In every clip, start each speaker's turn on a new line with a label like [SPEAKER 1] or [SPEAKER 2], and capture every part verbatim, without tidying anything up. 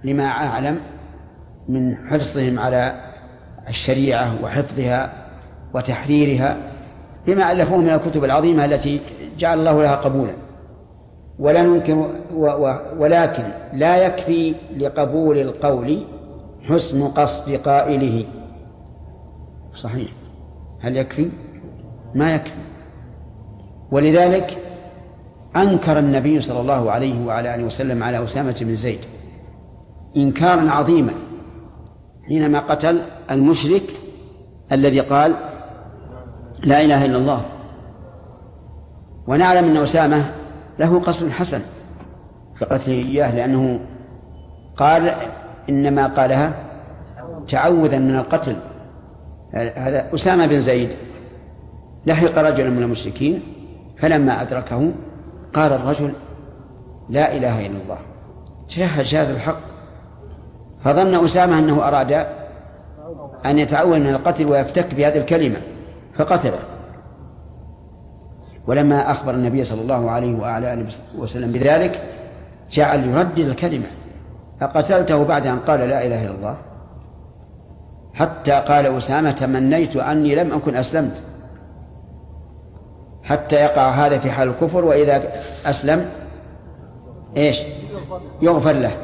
[SPEAKER 1] لما أعلم من حرصهم على الشريعة وحفظها وتحريرها بما ألفوه من الكتب العظيمة التي جعل الله لها قبولا. ولا ننكر ولكن لا يكفي لقبول القول حسن قصد قائله. صحيح، هل يكفي؟ ما يكفي. ولذلك أنكر النبي صلى الله عليه وعلى آله وسلم على أسامة بن زيد إنكارا عظيما حينما قتل المشرك الذي قال لا إله إلا الله. ونعلم أن أسامة له قصد حسن في قتله إياه، لأنه قال إنما قالها تعوذا من القتل. هذا أسامة بن زيد لحق رجلا من المشركين فلما أدركه قال الرجل لا إله إلا الله، تشهد شهادة الحق، فظن أسامة أنه أراد أن يتعوذ من القتل ويفتك بهذه الكلمة فقتله. ولما أخبر النبي صلى الله عليه وعلى آله وسلم بذلك جعل يردد الكلمة، فقتلته بعد أن قال لا إله إلا الله، حتى قال أسامة تمنيت أني لم أكن أسلمت، حتى يقع هذا في حال الكفر وإذا أسلم إيش يغفر له.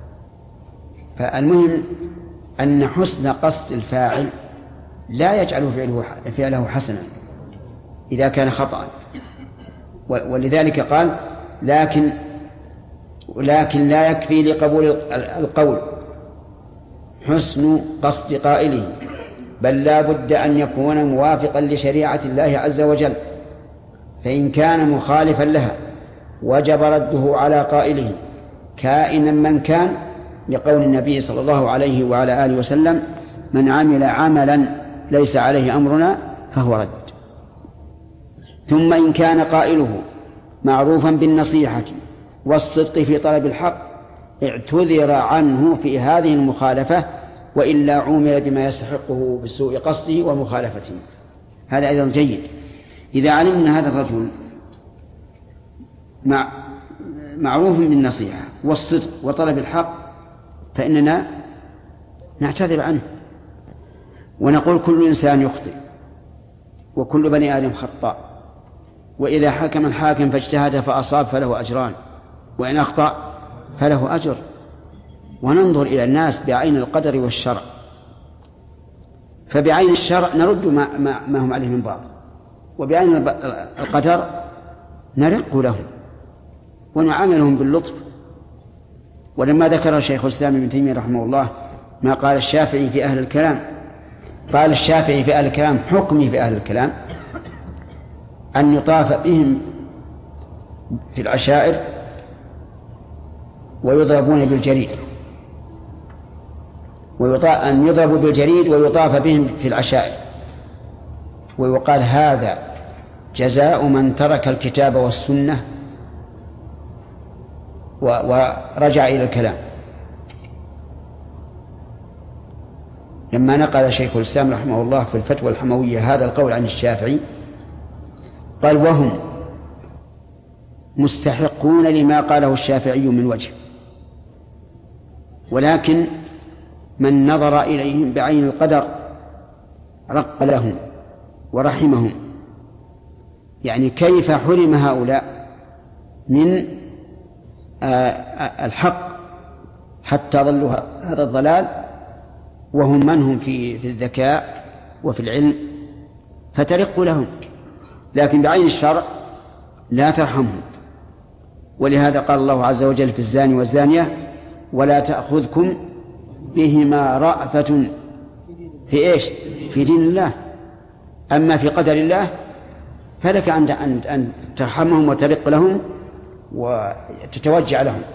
[SPEAKER 1] فالمهم أن حسن قصد الفاعل لا يجعل فعله, فعله حسنا إذا كان خطأ. ولذلك قال لكن لكن لا يكفي لقبول القول حسن قصد قائله، بل لا بد أن يكون موافقا لشريعة الله عز وجل، فإن كان مخالفا لها وجب رده على قائله كائنا من كان، لقول النبي صلى الله عليه وعلى آله وسلم من عمل عملا ليس عليه أمرنا فهو رد. ثم إن كان قائله معروفا بالنصيحة والصدق في طلب الحق اعتذر عنه في هذه المخالفة، وإلا عومل بما يستحقه بسوء قصده ومخالفته. هذا أيضا جيد. إذا علمنا هذا الرجل مع معروف بالنصيحة والصدق وطلب الحق فإننا نعتذر عنه ونقول كل إنسان يخطئ وكل بني آدم خطاء، وإذا حكم الحاكم فاجتهد فأصاب فله أجران، وإن أخطأ فله أجر. وننظر إلى الناس بعين القدر والشرع، فبعين الشرع نرد ما, ما, ما هم عليه من باطل، وبعين القدر نرق لهم ونعاملهم باللطف. ولما ذكر شيخ الإسلام ابن تيمية رحمه الله ما قال الشافعي في أهل الكلام، قال الشافعي في أهل الكلام حكمه في أهل الكلام أن يطاف بهم في العشائر ويضربون بالجريد، أن يضربوا بالجريد ويطاف بهم في العشائر، ويقال هذا جزاء من ترك الكتاب والسنة ورجع إلى الكلام. لما نقل شيخ الإسلام رحمه الله في الفتوى الحموية هذا القول عن الشافعي قال وهم مستحقون لما قاله الشافعي من وجه، ولكن من نظر إليهم بعين القدر رق لهم ورحمهم. يعني كيف حرم هؤلاء من الحق حتى ظلوا هذا الضلال وهم من هم في في الذكاء وفي العلم، فترق لهم، لكن بعين الشرع لا ترحمهم. ولهذا قال الله عز وجل في الزاني والزانية ولا تأخذكم بهما رأفة في إيش؟ في دين الله. أما في قدر الله فلك أن أن ترحمهم وترق لهم وتتوجع لهم.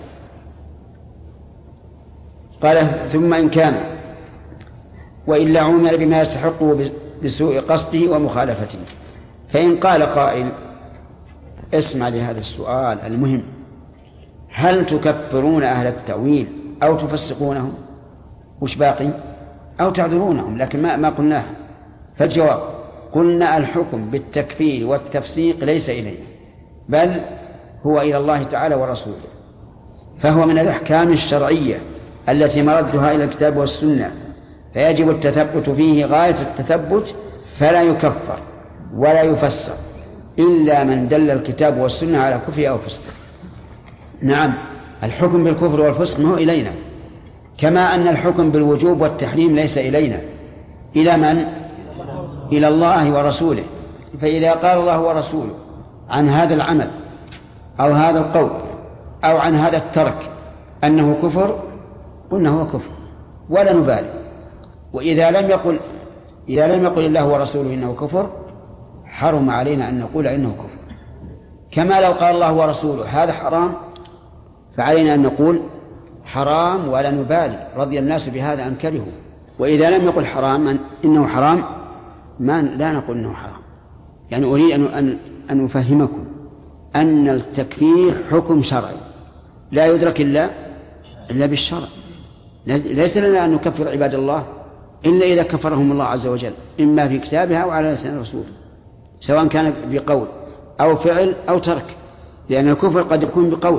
[SPEAKER 1] قال ثم إن كان وإلا عومل بما يستحقه بسوء قصده ومخالفته. فإن قال قائل اسمع لهذا السؤال المهم، هل تكفرون أهل التأويل أو تفسقونهم؟ وش باقي؟ أو تعذرونهم، لكن ما, ما قلناه. فالجواب قلنا الحكم بالتكفير والتفسيق ليس إليه، بل هو إلى الله تعالى ورسوله، فهو من الأحكام الشرعية التي مردها إلى الكتاب والسنة، فيجب التثبت فيه غاية التثبت، فلا يكفر ولا يفسر إلا من دل الكتاب والسنة على كفر أو فسق. نعم، الحكم بالكفر والفسق ما هو إلينا، كما أن الحكم بالوجوب والتحريم ليس إلينا. إلى من؟ إلى الله ورسوله. فإذا قال الله ورسوله عن هذا العمل أو هذا القول أو عن هذا الترك أنه كفر، قلنا هو كفر ولا نبالي. وإذا لم يقل إذا لم يقل الله ورسوله إنه كفر، حرم علينا أن نقول إنه كفر. كما لو قال الله ورسوله هذا حرام، فعلينا أن نقول حرام ولا نبالي، رضي الناس بهذا أم كرهوا. وإذا لم يقل حرام إنه حرام، ما لا نقول إنه حرام. يعني أريد أن أن أن أفهمكم أن التكفير حكم شرعي لا يدرك إلا إلا بالشرع. ليس لنا أن نكفر عباد الله إلا إذا كفرهم الله عز وجل، إما في كتابها أو على لسان الرسول، سواء كان بقول أو فعل أو ترك، لأن الكفر قد يكون بقول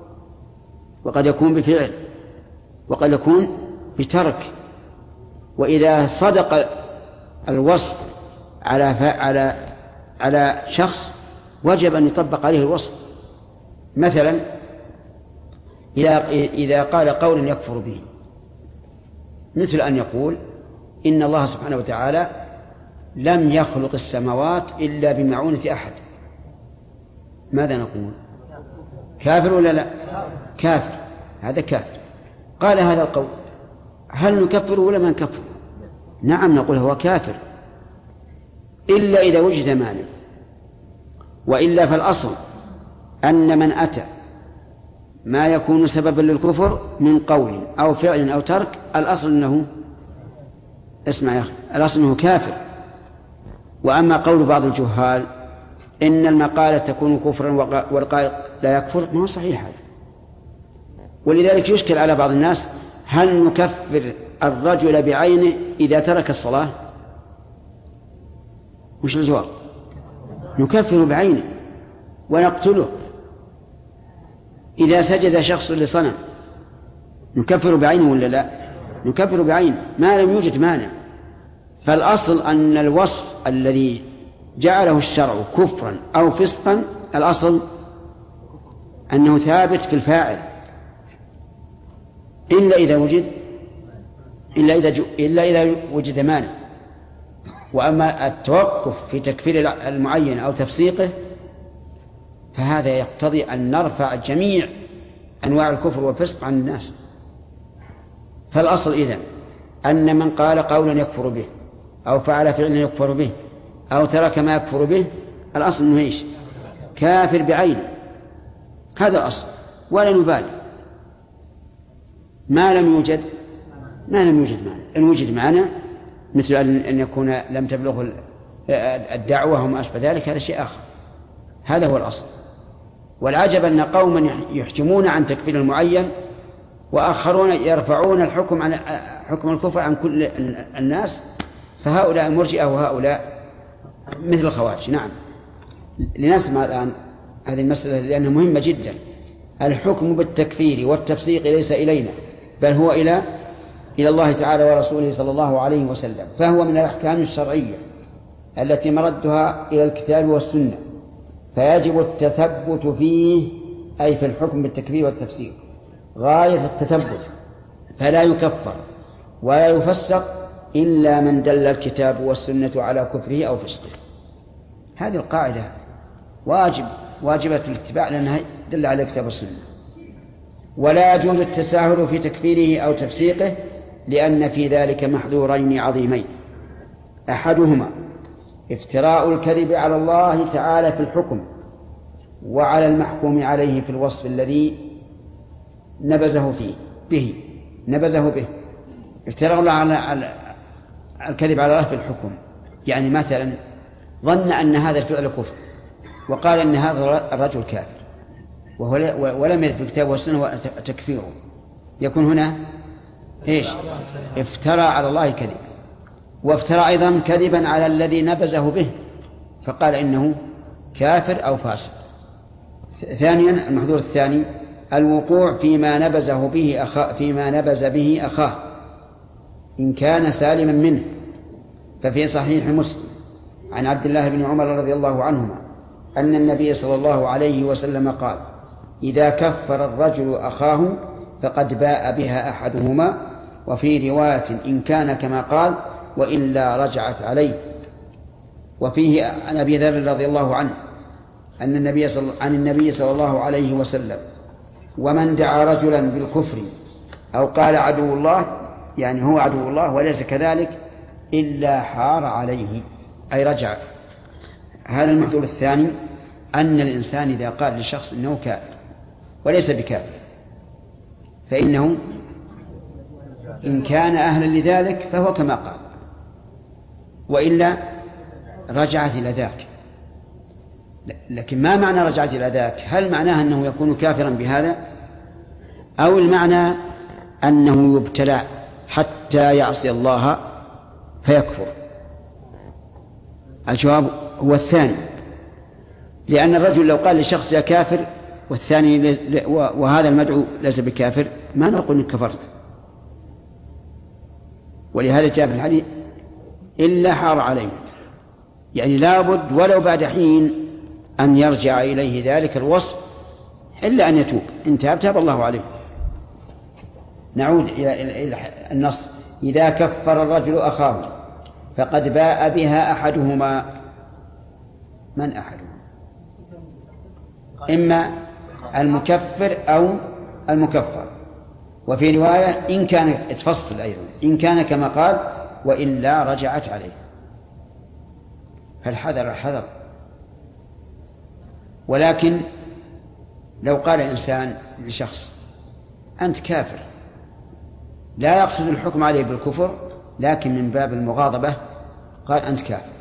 [SPEAKER 1] وقد يكون بفعل وقد يكون بترك. وإذا صدق الوصف على على على شخص وجب أن يطبق عليه الوصف. مثلا إذا إذا قال قولا يكفر به، مثل أن يقول إن الله سبحانه وتعالى لم يخلق السماوات إلا بمعونة أحد، ماذا نقول؟ كافر ولا لا؟ كافر، هذا كافر. قال هذا القول، هل نكفره ولا ما نكفره؟ نعم، نقول هو كافر إلا إذا وجد مانع. وإلا فالأصل أن من أتى ما يكون سببا للكفر من قول أو فعل أو ترك، الأصل أنه اسمع يا أخي، الأصل أنه كافر. وأما قول بعض الجهال إن المقالة تكون كفرا والقائل لا يكفر، ما هو صحيح هذا. ولذلك يشكل على بعض الناس هل نكفر الرجل بعينه إذا ترك الصلاة؟ وش الجواب؟ نكفر بعينه ونقتله. إذا سجد شخص لصنم نكفر بعينه ولا لا؟ نكفر بعينه ما لم يوجد مانع. فالأصل أن الوصف الذي جعله الشرع كفرا أو فسقا، الأصل أنه ثابت في الفاعل إلا إذا وجد إلا إذا جو إلا إذا وجد مانع. وأما التوقف في تكفير المعين أو تفسيقه فهذا يقتضي أن نرفع جميع أنواع الكفر والفسق عن الناس. فالأصل إذن أن من قال قولا يكفر به أو فعل فعلا يكفر به أو ترك ما يكفر به، الأصل أنه إيش؟ كافر بعينه، هذا الأصل، ولا نبالي ما لم يوجد ما لم يوجد مانع. إن وجد مانع مثل أن يكون لم تبلغ الدعوة وما أشبه ذلك، هذا شيء آخر. هذا هو الأصل. والعجب أن قوما يحجمون عن تكفير المعين وآخرون يرفعون الحكم عن حكم الكفر عن كل الناس، فهؤلاء المرجئة وهؤلاء مثل الخوارج. نعم، لنسمع الآن هذه المسألة لأنها مهمة جدا. الحكم بالتكفير والتفسيق ليس إلينا، بل هو إلى إلى الله تعالى ورسوله صلى الله عليه وسلم، فهو من الأحكام الشرعية التي مردها إلى الكتاب والسنة، فيجب التثبت فيه، أي في الحكم بالتكفير والتفسيق غاية التثبت، فلا يكفر ولا يفسق إلا من دل الكتاب والسنة على كفره أو فسقه. هذه القاعدة واجب واجبة الاتباع لأنها دل على الكتاب والسنة. ولا يجوز التساهل في تكفيره أو تفسيقه، لأن في ذلك محذورين عظيمين: أحدهما افتراء الكذب على الله تعالى في الحكم وعلى المحكوم عليه في الوصف الذي نبذه فيه به نبذه به افتراء الله على الكذب على الله في الحكم، يعني مثلا ظن أن هذا الفعل كفر وقال أن هذا الرجل كافر ولم يرد في الكتاب والسنة تكفيره، يكون هنا إيش؟ افترى على الله كذب. وافترى أيضا كذبا على الذي نبذه به فقال إنه كافر أو فاسق. ثانيا المحذور الثاني الوقوع فيما نبزه به أخاه فيما نبز به أخاه إن كان سالما منه. ففي صحيح مسلم عن عبد الله بن عمر رضي الله عنهما أن النبي صلى الله عليه وسلم قال: إذا كفر الرجل أخاه فقد باء بها أحدهما. وفي رواية: إن كان كما قال وإلا رجعت عليه. وفيه عن أبي ذر رضي الله عنه أن النبي صلى عن النبي صلى الله عليه وسلم: ومن دعا رجلا بالكفر أو قال عدو الله، يعني هو عدو الله وليس كذلك، إلا حار عليه، أي رجع. هذا المحذور الثاني، أن الإنسان إذا قال لشخص إنه كافر وليس بكافر فإنه إن كان أهلا لذلك فهو كما قال، وإلا رجعت إلى ذاك. لكن ما معنى رجعت إلى ذاك؟ هل معناها أنه يكون كافرا بهذا، أو المعنى أنه يبتلى حتى يعصي الله فيكفر؟ الجواب هو الثاني، لأن الرجل لو قال لشخص يا كافر والثاني وهذا المدعو ليس بكافر ما نقول إنك كفرت. ولهذا جاء في الحديث: إلا حار عليه، يعني لابد ولو بعد حين أن يرجع إليه ذلك الوصف إلا أن يتوب، إن تاب تاب الله عليه. نعود إلى النص: إذا كفر الرجل أخاه فقد باء بها أحدهما. من أحدهما؟ إما المكفر أو المكفر. وفي رواية إن كان تفصل أيضا إن كان كما قال وإلا رجعت عليه. فالحذر الحذر. ولكن لو قال إنسان لشخص أنت كافر، لا يقصد الحكم عليه بالكفر لكن من باب المغاضبة قال أنت كافر،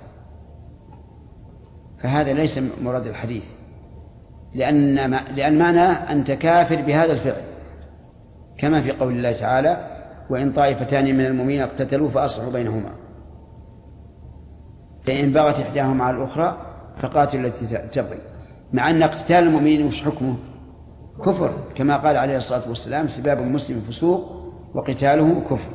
[SPEAKER 1] فهذا ليس مراد الحديث، لأن لأن معناه أنت كافر بهذا الفعل، كما في قول الله تعالى: وإن طائفتان من المؤمنين اقتتلوا فأصلحوا بينهما فإن بغت إحداهما على الأخرى فقاتلوا التي تبغي. مع أن اقتتال المؤمنين مش حكمه كفر، كما قال عليه الصلاة والسلام: سباب المسلم فسوق وقتاله كفر.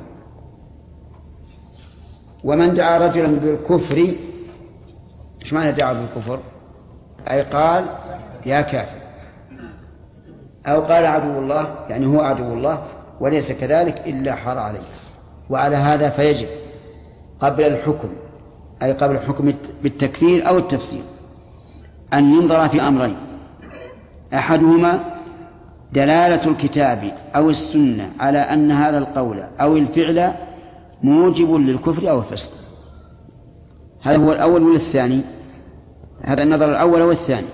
[SPEAKER 1] ومن دعا رجلا بالكفر، ايش معنى دعا بالكفر؟ أي قال يا كافر، أو قال عدو الله، يعني هو عدو الله وليس كذلك، إلا حار عليه. وعلى هذا فيجب قبل الحكم، أي قبل الحكم بالتكفير أو التفسير، أن ينظر في أمرين: أحدهما دلالة الكتاب أو السنة على أن هذا القول أو الفعل موجب للكفر أو الفسق. هذا هو الأول ولا الثاني؟ هذا النظر الأول والثاني.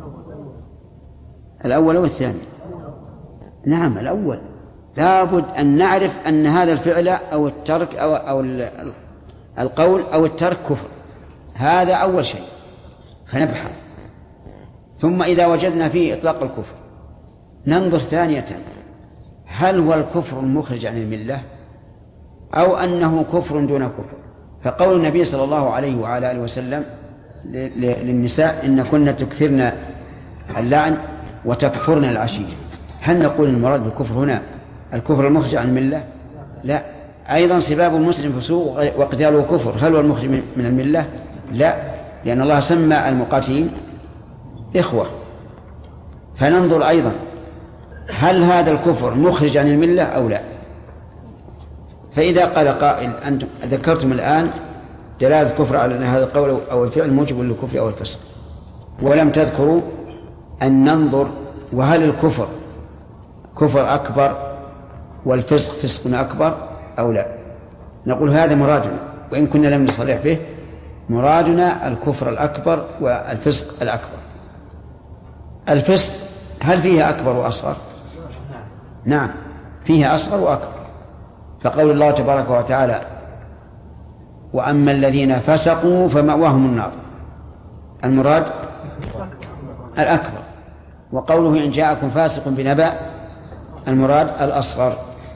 [SPEAKER 1] الأول والثاني. نعم الأول. لابد أن نعرف أن هذا الفعل أو الترك أو, أو القول أو الترك كفر، هذا أول شيء، فنبحث. ثم إذا وجدنا فيه إطلاق الكفر ننظر ثانية: هل هو الكفر المخرج عن الملة أو أنه كفر دون كفر؟ فقول النبي صلى الله عليه وعلى آله وسلم للنساء: إن كنا تكثرن اللعن وتكفرن العشير، هل نقول المراد بالكفر هنا الكفر المخرج عن الملة؟ لا. أيضا سباب المسلم فسوق وقتاله كفر، هل هو المخرج من الملة؟ لا، لأن الله سمى المقاتلين إخوة. فننظر أيضا هل هذا الكفر مخرج عن الملة أو لا. فإذا قال قائل: أنتم ذكرتم الآن دلالة الكفر على أن هذا القول أو الفعل موجب للكفر أو الفسق، ولم تذكروا أن ننظر وهل الكفر كفر أكبر والفسق فسق أكبر أو لا. نقول هذا مرادنا، وإن كنا لم نصرح به، مرادنا الكفر الأكبر والفسق الأكبر. الفسق هل فيها أكبر وأصغر؟ نعم فيها أصغر وأكبر. فقول الله تبارك وتعالى: وأما الذين فسقوا فمأواهم النار، المراد الأكبر. وقوله: إن جاءكم فاسق بنبأ، المراد الأصغر.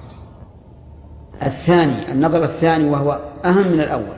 [SPEAKER 1] الثاني، النظر الثاني وهو أهم من الأول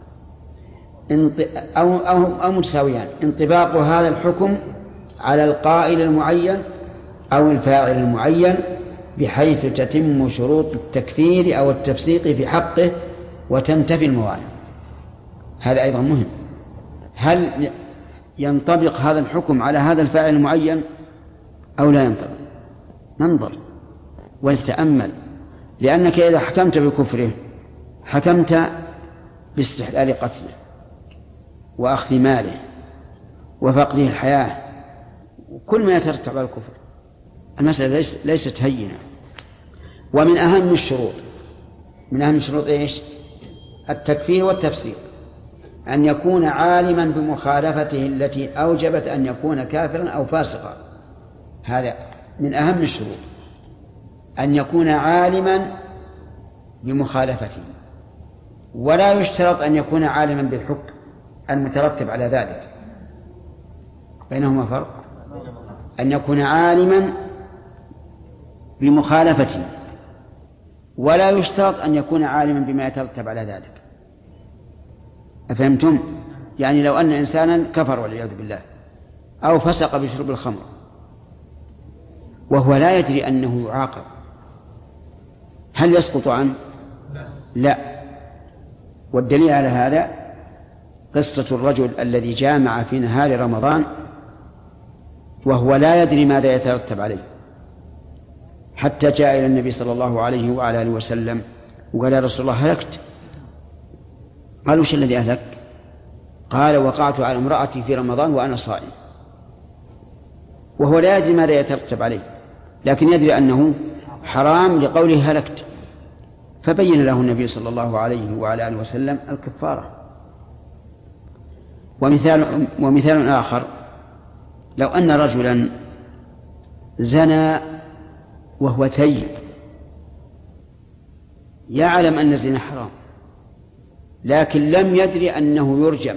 [SPEAKER 1] أو, أو, أو متساويان: انطباق هذا الحكم على القائل المعين أو الفاعل المعين بحيث تتم شروط التكفير أو التفسيق في حقه وتنتفي الموانع. هذا أيضا مهم. هل ينطبق هذا الحكم على هذا الفاعل المعين أو لا ينطبق؟ ننظر ونتأمل، لأنك إذا حكمت بكفره حكمت باستحلال قتله وأخذ ماله وفقده الحياة وكل ما يترتب على الكفر. المسألة ليست هينة. ومن أهم الشروط من أهم الشروط إيش؟ التكفير والتفسيق، أن يكون عالما بمخالفته التي أوجبت أن يكون كافرا أو فاسقا. هذا من أهم الشروط، أن يكون عالما بمخالفته، ولا يشترط أن يكون عالما بالحكم المترتب على ذلك، بينهما فرق. أن يكون عالما بمخالفته ولا يشترط أن يكون عالما بما يترتب على ذلك. أفهمتم؟ يعني لو أن إنسانا كفر والعياذ بالله أو فسق بشرب الخمر وهو لا يدري أنه يعاقب، هل يسقط عنه؟ لا. والدليل على هذا قصة الرجل الذي جامع في نهار رمضان وهو لا يدري ماذا يترتب عليه، حتى جاء إلى النبي صلى الله عليه وعلى آله وسلم وقال: يا رسول الله هلكت. قال: وش الذي أهلك؟ قال: وقعت على امرأتي في رمضان وأنا صائم. وهو لا يدري ماذا يترتب عليه، لكن يدري أنه حرام لقوله هلكت، فبين له النبي صلى الله عليه وعلى آله وسلم الكفارة. ومثال, ومثال آخر: لو أن رجلا زنى وهو ثيب، يعلم أن الزنا حرام لكن لم يدري أنه يرجم،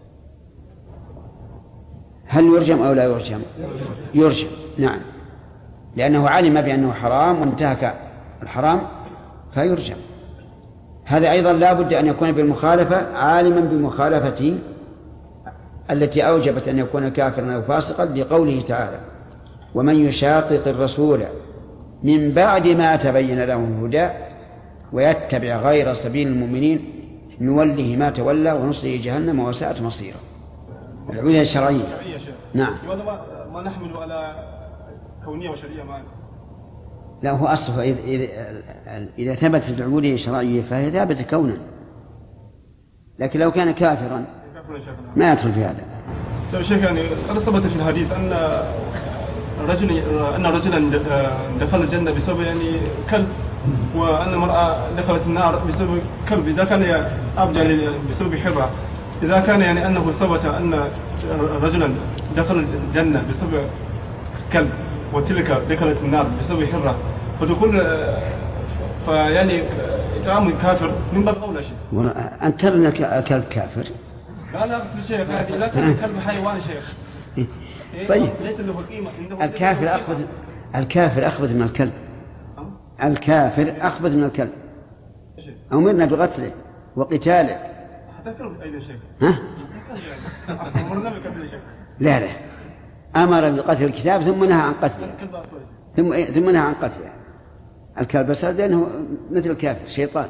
[SPEAKER 1] هل يرجم أو لا يرجم؟ يرجم، نعم، لأنه علم بأنه حرام وانتهك الحرام فيرجم. هذا أيضا لا بد أن يكون بالمخالفة، عالما بمخالفته التي أوجبت أن يكون كافرا أو فاسقا، لقوله تعالى: ومن يشاقق الرسول من بعد ما تبين له الهدى ويتبع غير سبيل المؤمنين نوله ما تولى ونصله جهنم وساءت مصيرا. العبودية الشرعية. نعم.
[SPEAKER 2] لماذا ما نحمل على كونية وشرعية معنا؟
[SPEAKER 1] لا، هو أصله إذا, إذا, إذا ثبتت العبودية الشرعية فهي ثابتة كونا، لكن لو كان كافرا ما يدخل في هذا.
[SPEAKER 2] طيب شيخ، يعني قد ثبت في الحديث أن رجل أن رجلا دخل الجنة بسبب يعني كلب، وأن المرأة دخلت النار بسبب كلب. إذا كان أبجل بسبب حرة، إذا كان يعني أنه ثبت أن رجلا دخل الجنة بسبب كلب وتلك دخلت النار بسبب حرة، فدخول فيعني إطعام كافر من باب أولى شيء.
[SPEAKER 1] أنت ترى أن الكلب كافر؟
[SPEAKER 2] لا لا أقصد شيخ، إذا كان الكلب حيوان شيخ.
[SPEAKER 1] طيب
[SPEAKER 2] ليس له قيمة.
[SPEAKER 1] الكافر أخبث الكافر أخبث من الكلب. الكافر أخبث من الكلب. أمرنا بقتله وقتاله.
[SPEAKER 2] هذا كلب أيضا شيخ.
[SPEAKER 1] ها؟
[SPEAKER 2] أمرنا بقتله شيخ.
[SPEAKER 1] لا لا، أمر بقتل الكتاب ثم نهى عن قتله. ثم ثم نهى عن قتله. الكلب أسود لأنه مثل الكافر شيطان.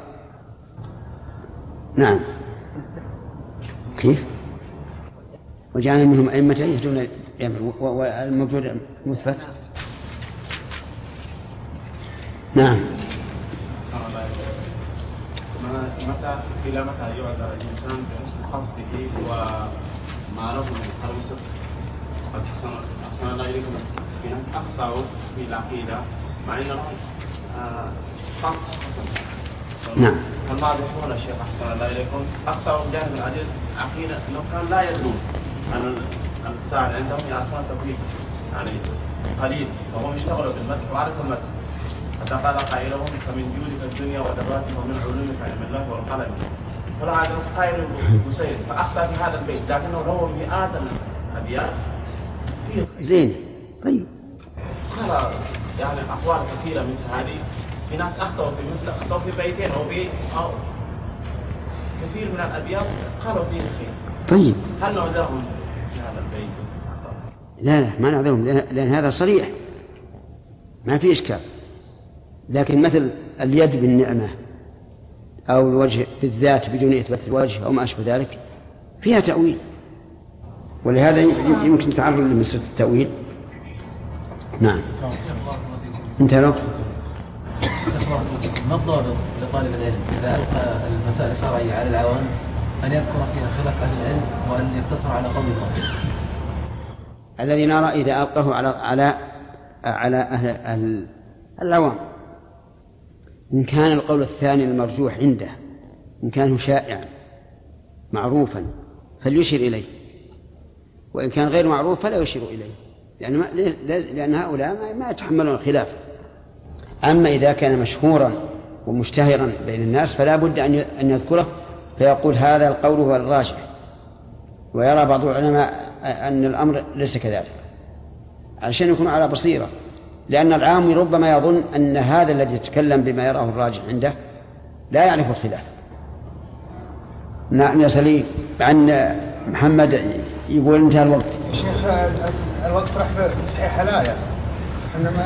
[SPEAKER 1] نعم. كيف؟ وجعلنا منهم أئمة يهدون والموجود مثبت. نعم.
[SPEAKER 3] متى إلى متى يعذر الإنسان بحسن قصده وما له من الوسط؟ قد حسن أحسن الله إليكم في أن أخطأوا في العقيدة مع أنهم قصد حسن.
[SPEAKER 1] نعم.
[SPEAKER 3] الماضحون الشيخ أحسن الله إليكم أخطأوا بجانب العديد عقيدة أنهم كانوا لا يدرون أن الساعة عندهم يعرفون التوحيد يعني قليل، وهم اشتغلوا بالمدح وعرفوا المدح، حتى قال قائلهم: فمن جودك الدنيا ودراتها ومن علومك علم الله والقلم. فلهذا قائل بسيط فأخطأ في هذا البيت، لكنه روى مئات الأبيات فيه
[SPEAKER 1] زين. طيب
[SPEAKER 3] قال يعني أقوال كثيرة من هذه، في ناس أخطأوا في مثل أخطأوا في بيتين أو بيت أو كثير من الأبيات قالوا فيه خير.
[SPEAKER 1] طيب
[SPEAKER 3] هل نعذرهم في هذا البيت؟
[SPEAKER 1] لا لا ما نعذرهم، لأن هذا صريح ما في إشكال. لكن مثل اليد بالنعمة أو الوجه بالذات بدون إثبات الوجه أو ما أشبه ذلك فيها تأويل، ولهذا يمكن تعرض لمسألة التأويل. نعم. انتهى الوقت.
[SPEAKER 4] ما الضابط لطالب العلم إذا ألقى المسائل الشرعية على العوام أن يذكر فيها خلاف أهل العلم وأن يقتصر على قول الله؟
[SPEAKER 1] الذي نرى إذا ألقاه على على على أهل, أهل العوام، إن كان القول الثاني المرجوح عنده، إن كان شائعا معروفا فليشير إليه، وإن كان غير معروف فلا يشير إليه، لأن, ما لأن هؤلاء ما يتحملون الخلاف. أما إذا كان مشهورا ومشتهرا بين الناس فلا بد أن يذكره، فيقول هذا القول هو الراجح. ويرى بعض العلماء أن الأمر ليس كذلك، عشان يكون على بصيرة، لأن العام ربما يظن أن هذا الذي يتكلم بما يراه الراجح عنده لا يعرف الخلاف. نعم يا سليم. عن محمد يقول انتهى الوقت.
[SPEAKER 5] شيخ الوقت راح في تصحيح الآية إنما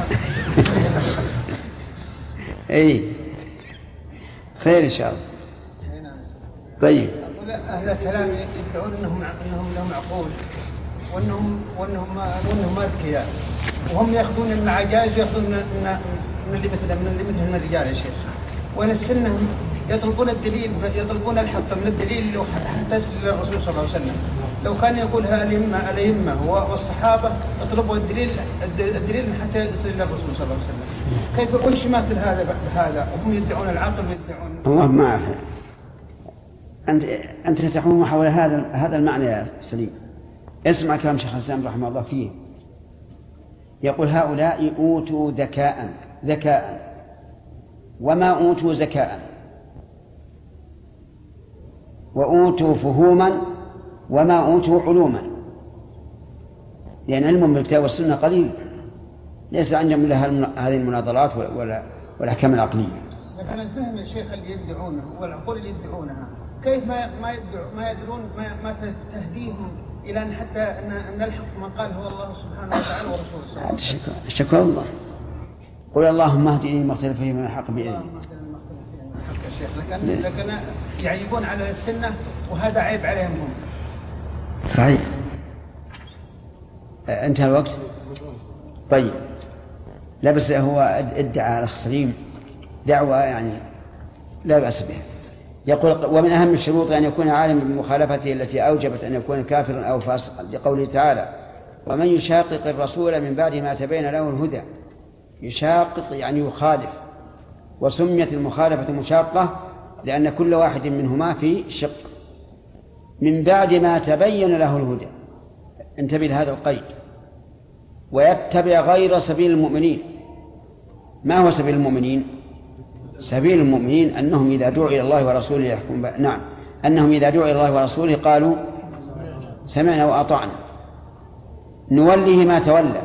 [SPEAKER 1] اي خير ان شاء الله. طيب
[SPEAKER 5] اهل الكلام يدعون انهم انهم لهم عقول وانهم وانهم وانهم اذكياء، وهم ياخذون العجائز وياخذون من من اللي مثل من اللي مثل الرجال يا شيخ. وان السنه يطلبون الدليل، يطلبون الحق من الدليل حتى يصل الى الرسول صلى الله عليه وسلم. لو كان يقولها الائمه الائمه والصحابه يطلبوا الدليل الدليل حتى يصل الى الرسول صلى الله عليه وسلم. كيف وش يمثل هذا بهذا وهم يدعون العقل ويدعون
[SPEAKER 1] الله ما أعرف. أنت أنت تحوم حول هذا هذا المعنى يا سليم. اسمع كلام شيخ الإسلام رحمه الله فيه، يقول هؤلاء أوتوا ذكاء ذكاء وما أوتوا زكاء، وأوتوا فهوما وما أوتوا علوما، لأن علمهم بالكتاب والسنة قليل، ليس عندهم إلا هذه المناظرات ولا والأحكام العقلية.
[SPEAKER 5] لكن الفهم يا شيخ اللي يدعونه والعقول اللي يدعونها كيف ما ما يدعو ما يدرون ما, ما تهديهم إلى أن حتى أن نلحق ما قال هو الله سبحانه وتعالى ورسوله صلى الله عليه وسلم.
[SPEAKER 1] شكر الله. قل اللهم اهدني لما اختلف فيه من الحق بإذنك.
[SPEAKER 5] لكن لكن يعيبون على السنة وهذا عيب عليهم هم.
[SPEAKER 1] صحيح. انتهى الوقت. طيب لا بس هو ادعى الأخ سليم دعوة يعني لا بأس بها. يقول ومن أهم الشروط أن يكون عالما بمخالفته التي أوجبت أن يكون كافرا أو فاسقا، لقوله تعالى ومن يشاقق الرسول من بعد ما تبين له الهدى. يشاقق يعني يخالف، وسميت المخالفة مشاقة لأن كل واحد منهما في شق. من بعد ما تبين له الهدى، انتبه لهذا القيد. ويتبع غير سبيل المؤمنين. ما هو سبيل المؤمنين؟ سبيل المؤمنين أنهم إذا دعوا إلى الله ورسوله يحكم ب... نعم أنهم إذا دعوا إلى الله ورسوله قالوا سمعنا وأطعنا نوله ما تولى،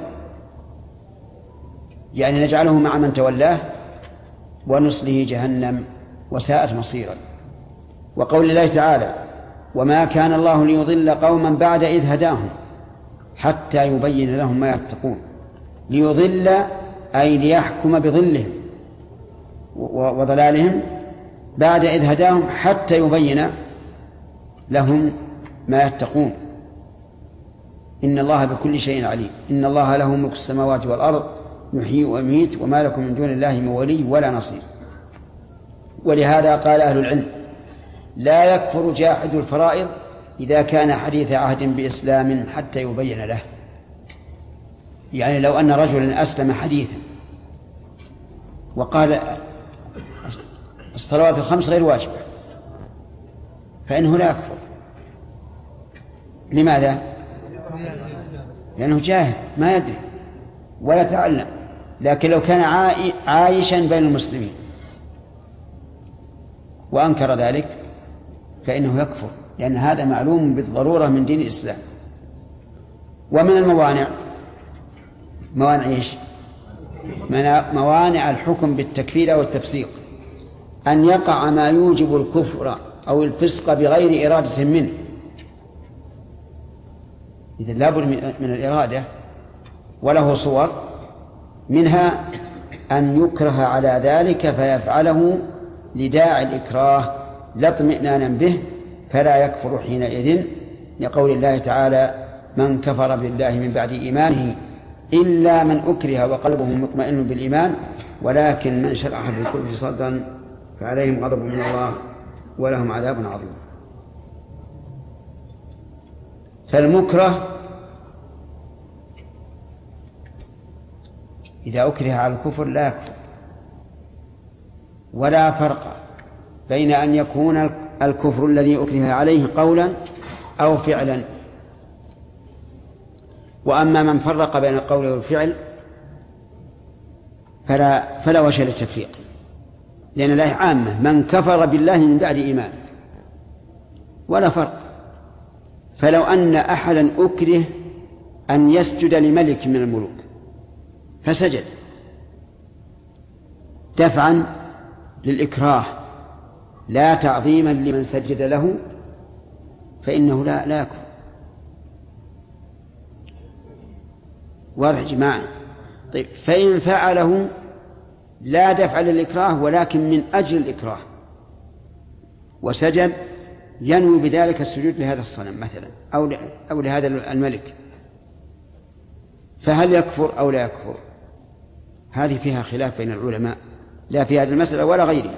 [SPEAKER 1] يعني نجعله مع من تولاه ونصله جهنم وساءت مصيرا. وقول الله تعالى وما كان الله ليضل قوما بعد إذ هداهم حتى يبين لهم ما يتقون. ليضل أي ليحكم بظلهم وضلالهم بعد إذ هداهم حتى يبين لهم ما يتقون. إن الله بكل شيء عليم. إن الله له ملك السماوات والأرض يحيي ويميت وما لكم من دون الله من ولي ولا نصير. ولهذا قال أهل العلم لا يكفر جاحد الفرائض إذا كان حديث عهد بإسلام حتى يبين له. يعني لو أن رجلا أسلم حديثا وقال الصلوات الخمس غير واجبة فإنه لا يكفر. لماذا؟ لأنه جاهل ما يدري ولا تعلم. لكن لو كان عايشا بين المسلمين وأنكر ذلك فإنه يكفر، لأن هذا معلوم بالضرورة من دين الإسلام. ومن الموانع موانع إيش؟ موانع الحكم بالتكفير أو التفسيق أن يقع ما يوجب الكفر أو الفسق بغير إرادة منه. إذن لابد من الإرادة، وله صور منها أن يكره على ذلك فيفعله لداعي الإكراه لا اطمئنانا به فلا يكفر حينئذ، لقول الله تعالى: من كفر بالله من بعد إيمانه إلا من أكره وقلبه مطمئن بالإيمان ولكن من شرح بالكفر صدرا فعليهم غضب من الله ولهم عذاب عظيم. فالمكره إذا أكره على الكفر لا يكفر، ولا فرق بين أن يكون الكفر الذي أكره عليه قولا أو فعلا. وأما من فرق بين القول والفعل فلا, فلا وجه للتفريق، لأن الآية عامة: من كفر بالله من بعد إيمان، ولا فرق. فلو أن أحدا أكره أن يسجد لملك من الملوك فسجد دفعا للإكراه لا تعظيما لمن سجد له فإنه لا, لا يكفر. واضح جماعة؟ طيب، فإن فعله لا دفع للإكراه ولكن من أجل الإكراه وسجد ينوي بذلك السجود لهذا الصنم مثلا أو أو لهذا الملك، فهل يكفر أو لا يكفر؟ هذه فيها خلاف بين العلماء، لا في هذه المسألة ولا غيرها.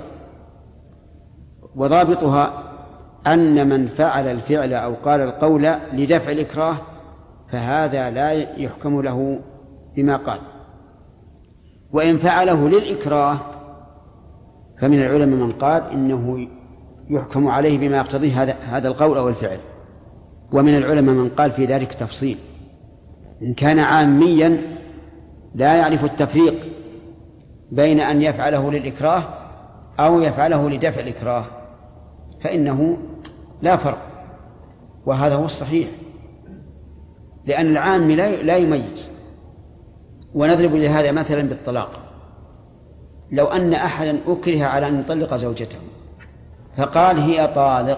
[SPEAKER 1] وضابطها أن من فعل الفعل أو قال القول لدفع الإكراه فهذا لا يحكم له بما قال، وإن فعله للإكراه فمن العلماء من قال إنه يحكم عليه بما يقتضيه هذا هذا القول أو الفعل. ومن العلماء من قال في ذلك تفصيل: إن كان عاميا لا يعرف التفريق بين أن يفعله للإكراه أو يفعله لدفع الإكراه فإنه لا فرق، وهذا هو الصحيح، لأن العام لا يميز. ونضرب لهذا مثلا بالطلاق: لو أن أحدا أكره على أن يطلق زوجته فقال هي طالق،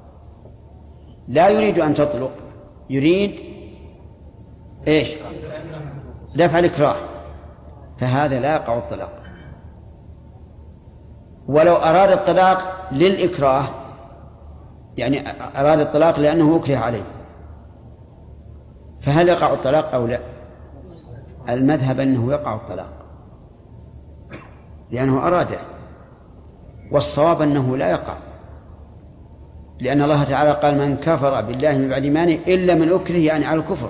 [SPEAKER 1] لا يريد أن تطلق، يريد إيش؟ دفع الإكراه، فهذا لا يقع الطلاق. ولو أراد الطلاق للإكراه، يعني أراد الطلاق لأنه أكره عليه، فهل يقع الطلاق أو لا؟ المذهب أنه يقع الطلاق لأنه أراده، والصواب أنه لا يقع، لأن الله تعالى قال: من كفر بالله من بعد إيمانه إلا من أكره، يعني على الكفر.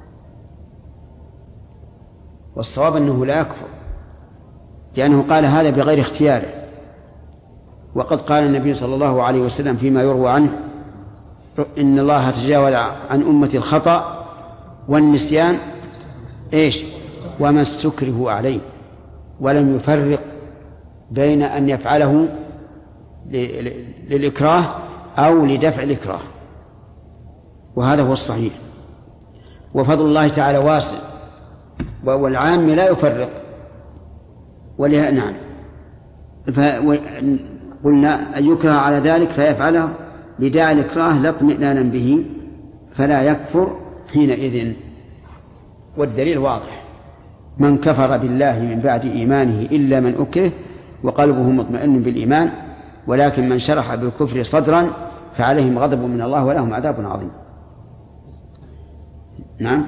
[SPEAKER 1] والصواب أنه لا يكفر لأنه قال هذا بغير اختياره. وقد قال النبي صلى الله عليه وسلم فيما يروى عنه: إن الله تجاوز عن أمتي الخطأ والنسيان إيش وما استكرهوا عليه، ولم يفرق بين أن يفعله للإكراه أو لدفع الإكراه، وهذا هو الصحيح. وفضل الله تعالى واسع، والعام لا يفرق. ولها نعم، قلنا أن يكره على ذلك فيفعله لداعي الإكراه لا اطمئنانا به فلا يكفر حينئذ. والدليل واضح: من كفر بالله من بعد إيمانه إلا من أكره وقلبه مطمئن بالإيمان ولكن من شرح بالكفر صدرا فعليهم غضب من الله ولهم عذاب عظيم. نعم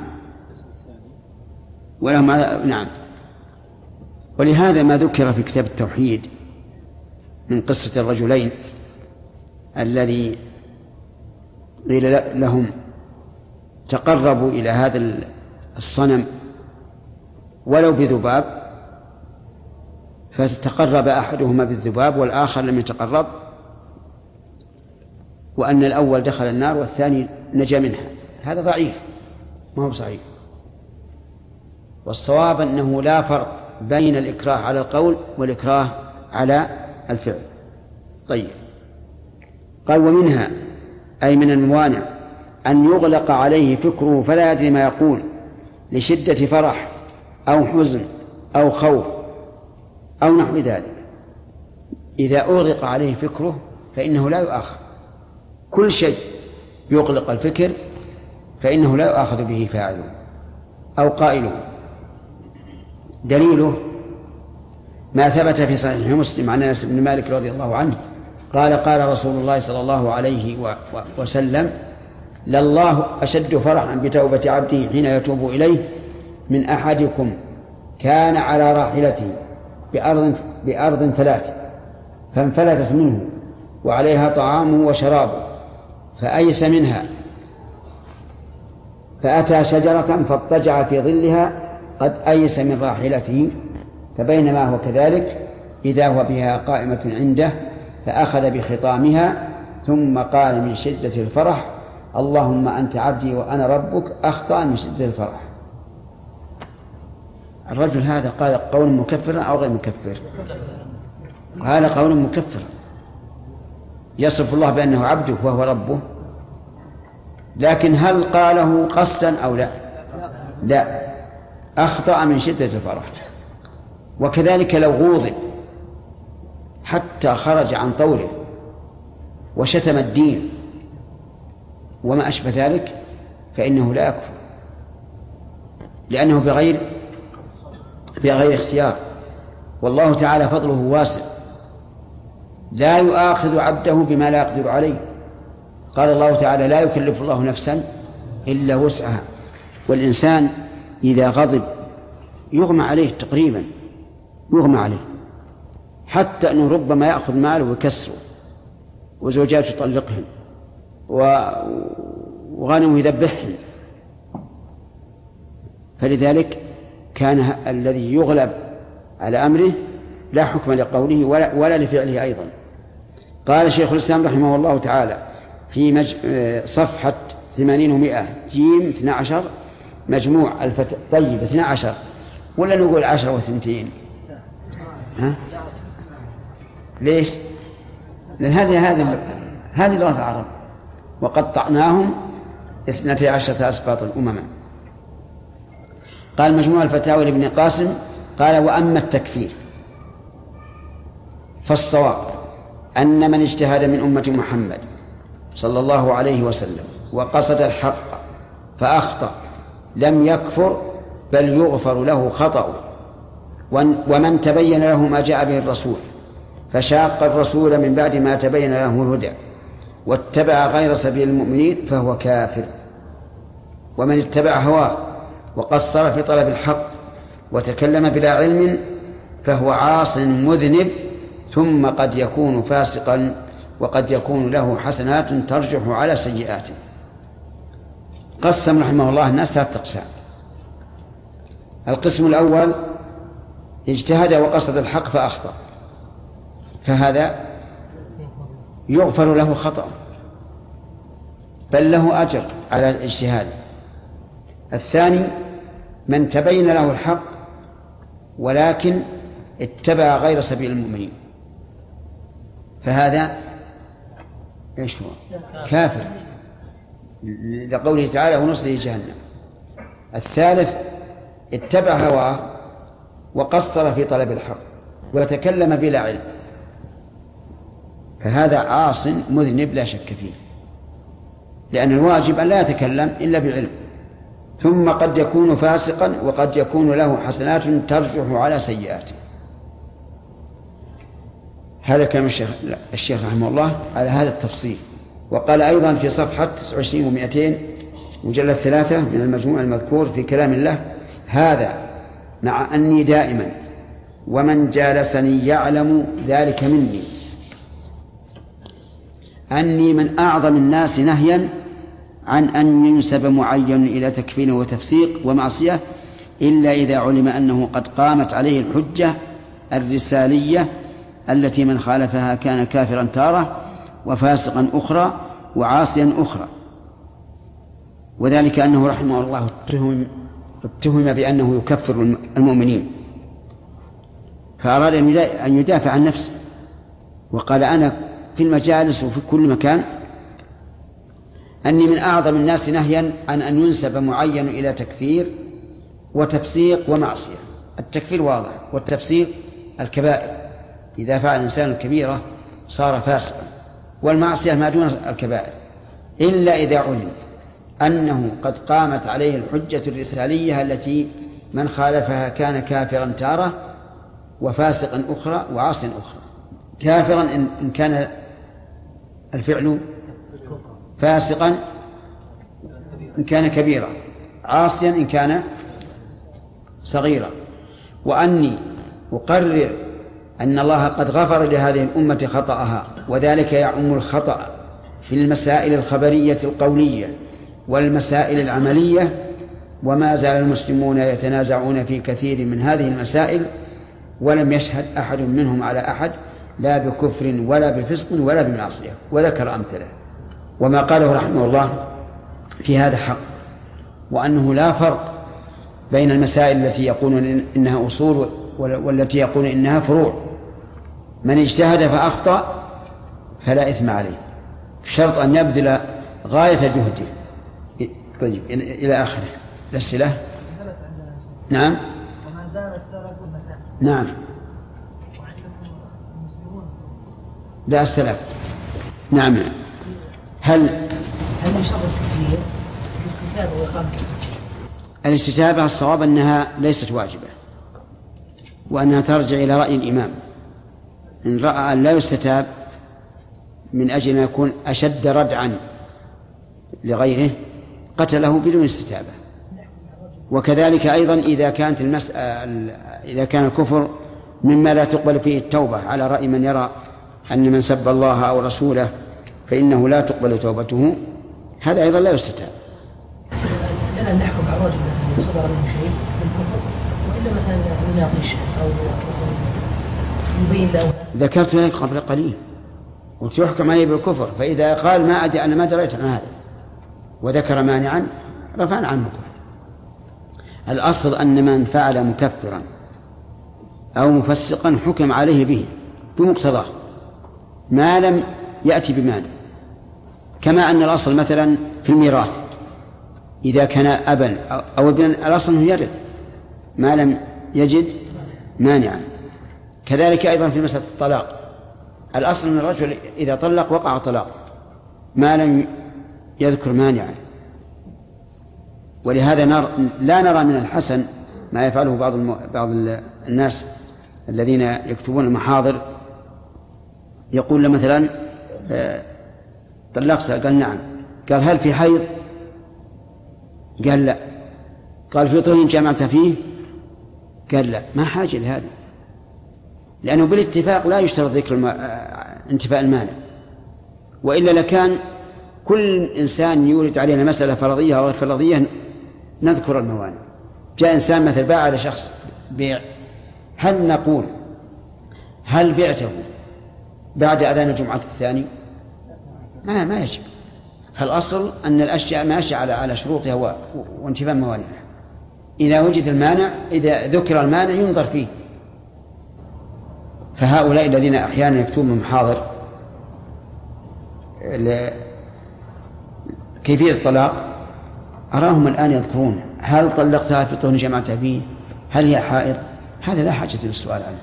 [SPEAKER 1] ولهم عذاب. نعم. ولهذا ما ذكر في كتاب التوحيد من قصة الرجلين الذي قيل لهم تقربوا إلى هذا الصنم ولو بذباب، فتقرب أحدهما بالذباب والآخر لم يتقرب، وأن الأول دخل النار والثاني نجا منها. هذا ضعيف ما هو صحيح. والصواب أنه لا فرق بين الإكراه على القول والإكراه على الفعل. طيب، قال: ومنها أي من الموانع أن يغلق عليه فكره فلا يدري ما يقول لشدة فرح أو حزن أو خوف أو نحو ذلك. إذا أغلق عليه فكره فإنه لا يؤاخذ. كل شيء يغلق الفكر فإنه لا يؤاخذ به فاعله أو قائله. دليله ما ثبت في صحيح مسلم عن أنس بن مالك رضي الله عنه قال قال رسول الله صلى الله عليه وسلم: لله أشد فرحا بتوبة عبده حين يتوب إليه من أحدكم كان على راحلته بأرض, بأرض فلات فانفلتت منه وعليها طعامه وشرابه فأيس منها فأتى شجرة فاضطجع في ظلها قد أيس من راحلته، فبينما هو كذلك إذا هو بها قائمة عنده فأخذ بخطامها ثم قال من شدة الفرح: اللهم أنت عبدي وأنا ربك، أخطأ من شدة الفرح. الرجل هذا قال قول مكفر أو غير مكفر؟ قال قول مكفر، يصف الله بأنه عبده وهو ربه، لكن هل قاله قصدا أو لا؟ لا، أخطأ من شدة الفرح. وكذلك لو غوضب حتى خرج عن طوله وشتم الدين وما أشبه ذلك فإنه لا يكفر، لأنه بغير بغير اختيار، والله تعالى فضله واسع لا يؤاخذ عبده بما لا يقدر عليه. قال الله تعالى: لا يكلف الله نفسا إلا وسعها. والإنسان إذا غضب يغمى عليه، تقريبا يغمى عليه، حتى أنه ربما يأخذ ماله ويكسره وزوجاته يطلقهن وغنمه يذبحهن. فلذلك كان الذي يغلب على أمره لا حكم لقوله ولا, ولا لفعله أيضا. قال شيخ الإسلام رحمه الله تعالى في مج... صفحة ثمانين ومائة جيم اثنى عشر مجموع الفت... طيب اثنى عشر ولا نقول عشر وثنتين؟ ها؟ ليش؟ لأن هذه هذه هذه لغة العرب، وقطعناهم اثنتي عشرة أسباط الأمم. قال مجموع الفتاوى لابن قاسم قال: وأما التكفير فالصواب أن من اجتهد من أمة محمد صلى الله عليه وسلم وقصد الحق فأخطأ لم يكفر بل يغفر له خطأه. ومن تبين له ما جاء به الرسول فشاق الرسول من بعد ما تبين له الهدى واتبع غير سبيل المؤمنين فهو كافر. ومن اتبع هواه وقصر في طلب الحق وتكلم بلا علم فهو عاص مذنب، ثم قد يكون فاسقا وقد يكون له حسنات ترجح على سيئاته. قسم رحمه الله الناس ثلاثة أقسام. القسم الأول: اجتهد وقصد الحق فأخطأ، فهذا يغفر له خطأ بل له أجر على الاجتهاد. الثاني: من تبين له الحق ولكن اتبع غير سبيل المؤمنين فهذا ايش هو؟ كافر، لقوله تعالى: ونصله جهنم. الثالث: اتبع هواه وقصر في طلب الحق وتكلم بلا علم فهذا عاص مذنب لا شك فيه، لأن الواجب أن لا يتكلم إلا بعلم. ثم قد يكون فاسقا وقد يكون له حسنات ترجح على سيئاته. هذا كلام الشيخ, الشيخ رحمه الله على هذا التفصيل. وقال أيضا في صفحة تسعة وعشرين ومئتين مجلد ثلاثة من المجموع المذكور في كلام الله: هذا مع أني دائما ومن جالسني يعلم ذلك مني أني من أعظم الناس نهيا عن أن ينسب معين إلى تكفير وتفسيق ومعصية إلا إذا علم أنه قد قامت عليه الحجة الرسالية التي من خالفها كان كافرا تارة وفاسقا أخرى وعاصيا أخرى. وذلك أنه رحمه الله اتهم بأنه يكفر المؤمنين فأراد أن يدافع عن نفسه وقال: أنا في المجالس وفي كل مكان أني من أعظم الناس نهيا عن أن ينسب معين إلى تكفير وتفسيق ومعصية. التكفير واضح، والتفسيق الكبائر إذا فعل الإنسان الكبيرة صار فاسقا، والمعصية ما دون الكبائر، إلا إذا علم أنه قد قامت عليه الحجة الرسالية التي من خالفها كان كافرا تارة وفاسقا أخرى وعاصيا أخرى. كافرا إن كان الفعل فاسقا إن كان كبيرا، عاصيا إن كان صغيرا. وأني أقرر أن الله قد غفر لهذه الأمة خطأها، وذلك يعم الخطأ في المسائل الخبرية القولية والمسائل العملية، وما زال المسلمون يتنازعون في كثير من هذه المسائل ولم يشهد أحد منهم على أحد لا بكفر ولا بفسق ولا بمعصية، وذكر أمثله. وما قاله رحمه الله في هذا حق، وأنه لا فرق بين المسائل التي يقولون إنها أصول والتي يقولون إنها فروع. من اجتهد فأخطأ فلا إثم عليه، شرط أن يبذل غاية جهده. طيب إلى آخره الأسئلة. نعم.
[SPEAKER 6] وما زال السلف المساجد.
[SPEAKER 1] نعم.
[SPEAKER 6] المسلمون.
[SPEAKER 1] لا السلف. نعم. هل
[SPEAKER 6] هل يشترط كثير الاستتابة وإقامة
[SPEAKER 1] الاستتابة؟ الصواب أنها ليست واجبة، وأنها ترجع إلى رأي الإمام. إن رأى أن لا يستتاب من أجل أن يكون أشد ردعا لغيره قتله بدون استتابة. وكذلك أيضا إذا كانت المسألة إذا كان الكفر مما لا تقبل فيه التوبة، على رأي من يرى أن من سب الله أو رسوله فإنه لا تقبل توبته، هذا أيضا لا يستتاب.
[SPEAKER 6] لنا نحكم على الرجل الذي صدر منه شيء من كفر، وإلا مثلا يناقش أو يبين له.
[SPEAKER 1] ذكرت لك قبل قليل قلت يحكم عليه بالكفر، فإذا قال ما أدري أنا ما دريت عن هذا وذكر مانعا رفعنا عنه الكفر. الأصل أن من فعل مكفرا أو مفسقا حكم عليه به بمقتضاه ما لم يأتي بمانع، كما أن الأصل مثلا في الميراث إذا كان أبا أو ابنا الأصل أنه يرث ما لم يجد مانعا. كذلك أيضا في مسألة الطلاق، الأصل أن الرجل إذا طلق وقع طلاق ما لم يذكر مانعا. ولهذا نر... لا نرى من الحسن ما يفعله بعض الم... بعض الناس الذين يكتبون المحاضر، يقول له مثلا طلقتها، قال نعم، قال هل في حيض؟ قال لا. قال في طهر جمعت فيه؟ قال لا. ما حاجة لهذا، لأنه بالاتفاق لا يشترط ذكر الم... انتفاء المانع، وإلا لكان كل إنسان يورد علينا مسألة فرضية أو غير فرضية نذكر الموانع. جاء إنسان مثل باع على شخص بيع، هل نقول هل بعته بعد أذان الجمعة الثاني؟ ما ما يجب. فالأصل أن الأشياء ماشية على على شروطها وانتفاء موانعها. إذا وجد المانع، إذا ذكر المانع ينظر فيه. فهؤلاء الذين أحيانا يكتبون من محاضر كيفية الطلاق أراهم الآن يذكرون هل طلقتها في طهر جمعتها فيه؟ هل هي حائض؟ هذا لا حاجة للسؤال عنه.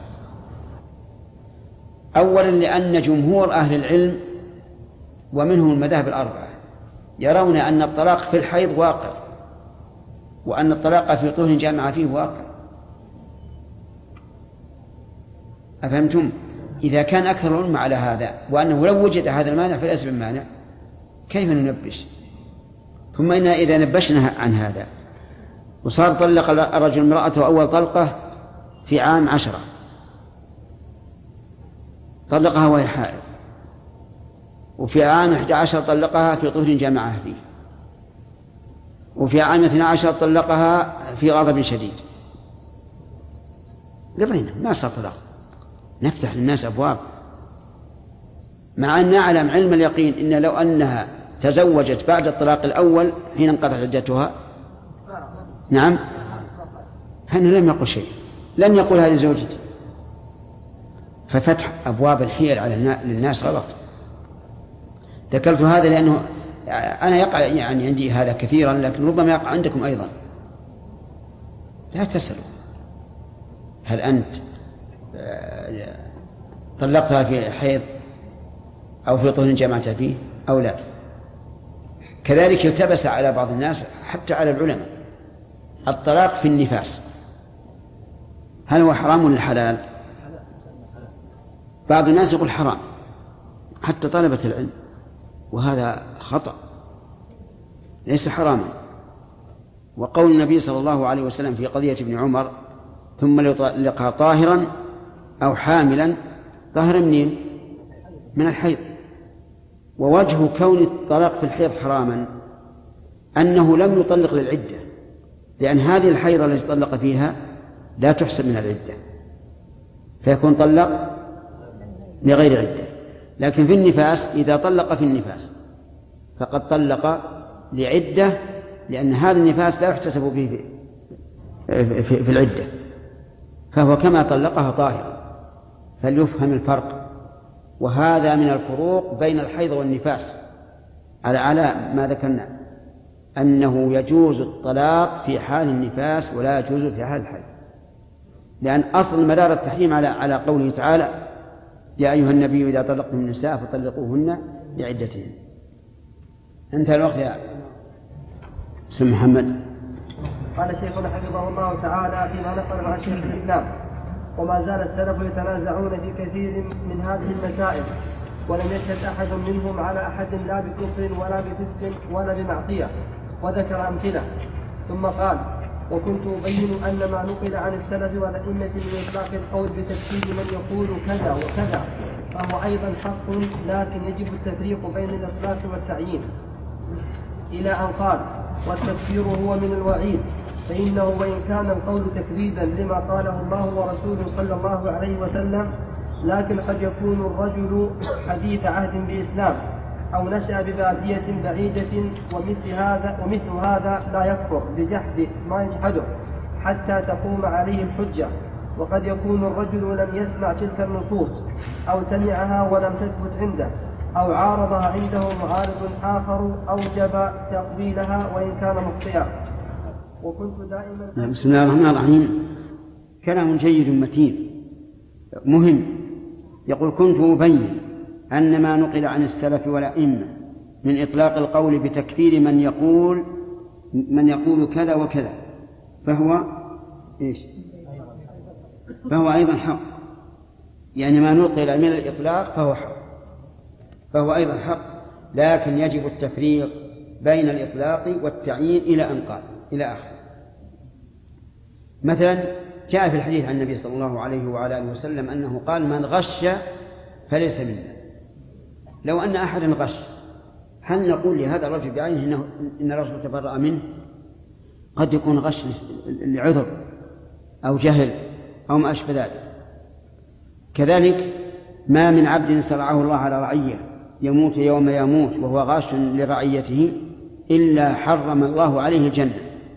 [SPEAKER 1] أولا لأن جمهور أهل العلم ومنهم المذاهب الأربعة يرون أن الطلاق في الحيض واقع، وأن الطلاق في طهر جامع فيه واقع. أفهمتم؟ إذا كان أكثر الأمة على هذا، وأنه لو وجد هذا المانع فليس بمانع، كيف ننبش؟ ثم إن إذا نبشنا عن هذا وصار طلق الرجل امرأته أول طلقة في عام عشرة، طلقها وهي حائض، وفي عام إحدى عشر طلقها في طهر جامعها فيه، وفي عام اثنى عشر طلقها في غضب شديد، قضينا ما صار طلاق. نفتح للناس أبواب، مع أن نعلم علم اليقين إن لو أنها تزوجت بعد الطلاق الأول حين انقضت عدتها نعم فإنه لم يقل شيء، لن يقول هذه زوجتي. ففتح أبواب الحيل على الناس غلط. ذكرت هذا لأنه أنا يقع يعني عندي هذا كثيرا، لكن ربما يقع عندكم أيضا. لا تسألوا هل أنت طلقتها في حيض أو في طهر جامعتها فيه أو لا. كذلك التبس على بعض الناس حتى على العلماء الطلاق في النفاس، هل هو حرام ولا حلال؟ بعض الناس يقول حرام حتى طلبة العلم، وهذا خطأ، ليس حراما. وقول النبي صلى الله عليه وسلم في قضية ابن عمر ثم ليطلقها طاهرا أو حاملا، طاهرا منين؟ من الحيض. ووجه كون الطلاق في الحيض حراما أنه لم يطلق للعدة، لأن هذه الحيضة التي طلق فيها لا تحسب من العدة، فيكون طلق لغير عدة. لكن في النفاس إذا طلق في النفاس فقد طلق لعدة، لأن هذا النفاس لا يحتسب به في, في, في العدة، فهو كما طلقها طاهرا، فليفهم الفرق. وهذا من الفروق بين الحيض والنفاس على على ما ذكرنا، أنه يجوز الطلاق في حال النفاس ولا يجوز في حال الحيض، لأن أصل مدار التحريم على على قوله تعالى: يا أيها النبي إذا طلقتم النساء فطلقوهن لعدتهن. انتهى الوقت يا سيد محمد.
[SPEAKER 7] قال شيخنا حفظه الله تعالى فيما نقل عن شيخ الإسلام: وما زال السلف يتنازعون في كثير من هذه المسائل، ولم يشهد أحد منهم على أحد لا بكفر ولا بفسق ولا بمعصية، وذكر أمثلة. ثم قال: وكنت أبين أن ما نقل عن السلف والأئمة من إطلاق القول بتكفير من يقول كذا وكذا فهو أيضا حق، لكن يجب التفريق بين الإطلاق والتعيين، إلى أن قال: والتكفير هو من الوعيد، فإنه وإن كان القول تكذيبا لما قاله الله ورسوله صلى الله عليه وسلم، لكن قد يكون الرجل حديث عهد بإسلام أو نشأ ببادية بعيدة، ومثل هذا, ومثل هذا لا يكفر بجحد ما يجحده حتى تقوم عليه الحجة. وقد يكون الرجل لم يسمع تلك النصوص أو سمعها ولم تثبت عنده، أو عارضها عنده معارض آخر أوجب تقبيلها وإن كان مخطئا. وكنت دائما.
[SPEAKER 1] بسم الله الرحمن الرحيم. كلام جيد متين مهم. يقول: كنت أبين أن ما نقل عن السلف والأئمة من إطلاق القول بتكفير من يقول من يقول كذا وكذا فهو إيش؟ فهو أيضا حق، يعني ما نقل من الإطلاق فهو حق، فهو أيضا حق، لكن يجب التفريق بين الإطلاق والتعيين إلى أن قال إلى آخر. مثلا جاء في الحديث عن النبي صلى الله عليه وعلى آله وسلم أنه قال: من غش فليس منا. لو أن أحدا غش، هل نقول لهذا الرجل بعينه إنه إن الرجل تبرأ منه؟ قد يكون غش لعذر أو جهل أو ما أشبه ذلك. كذلك ما من عبد استرعاه الله على رعية يموت يوم يموت وهو غاش لرعيته إلا حرم الله عليه الجنة.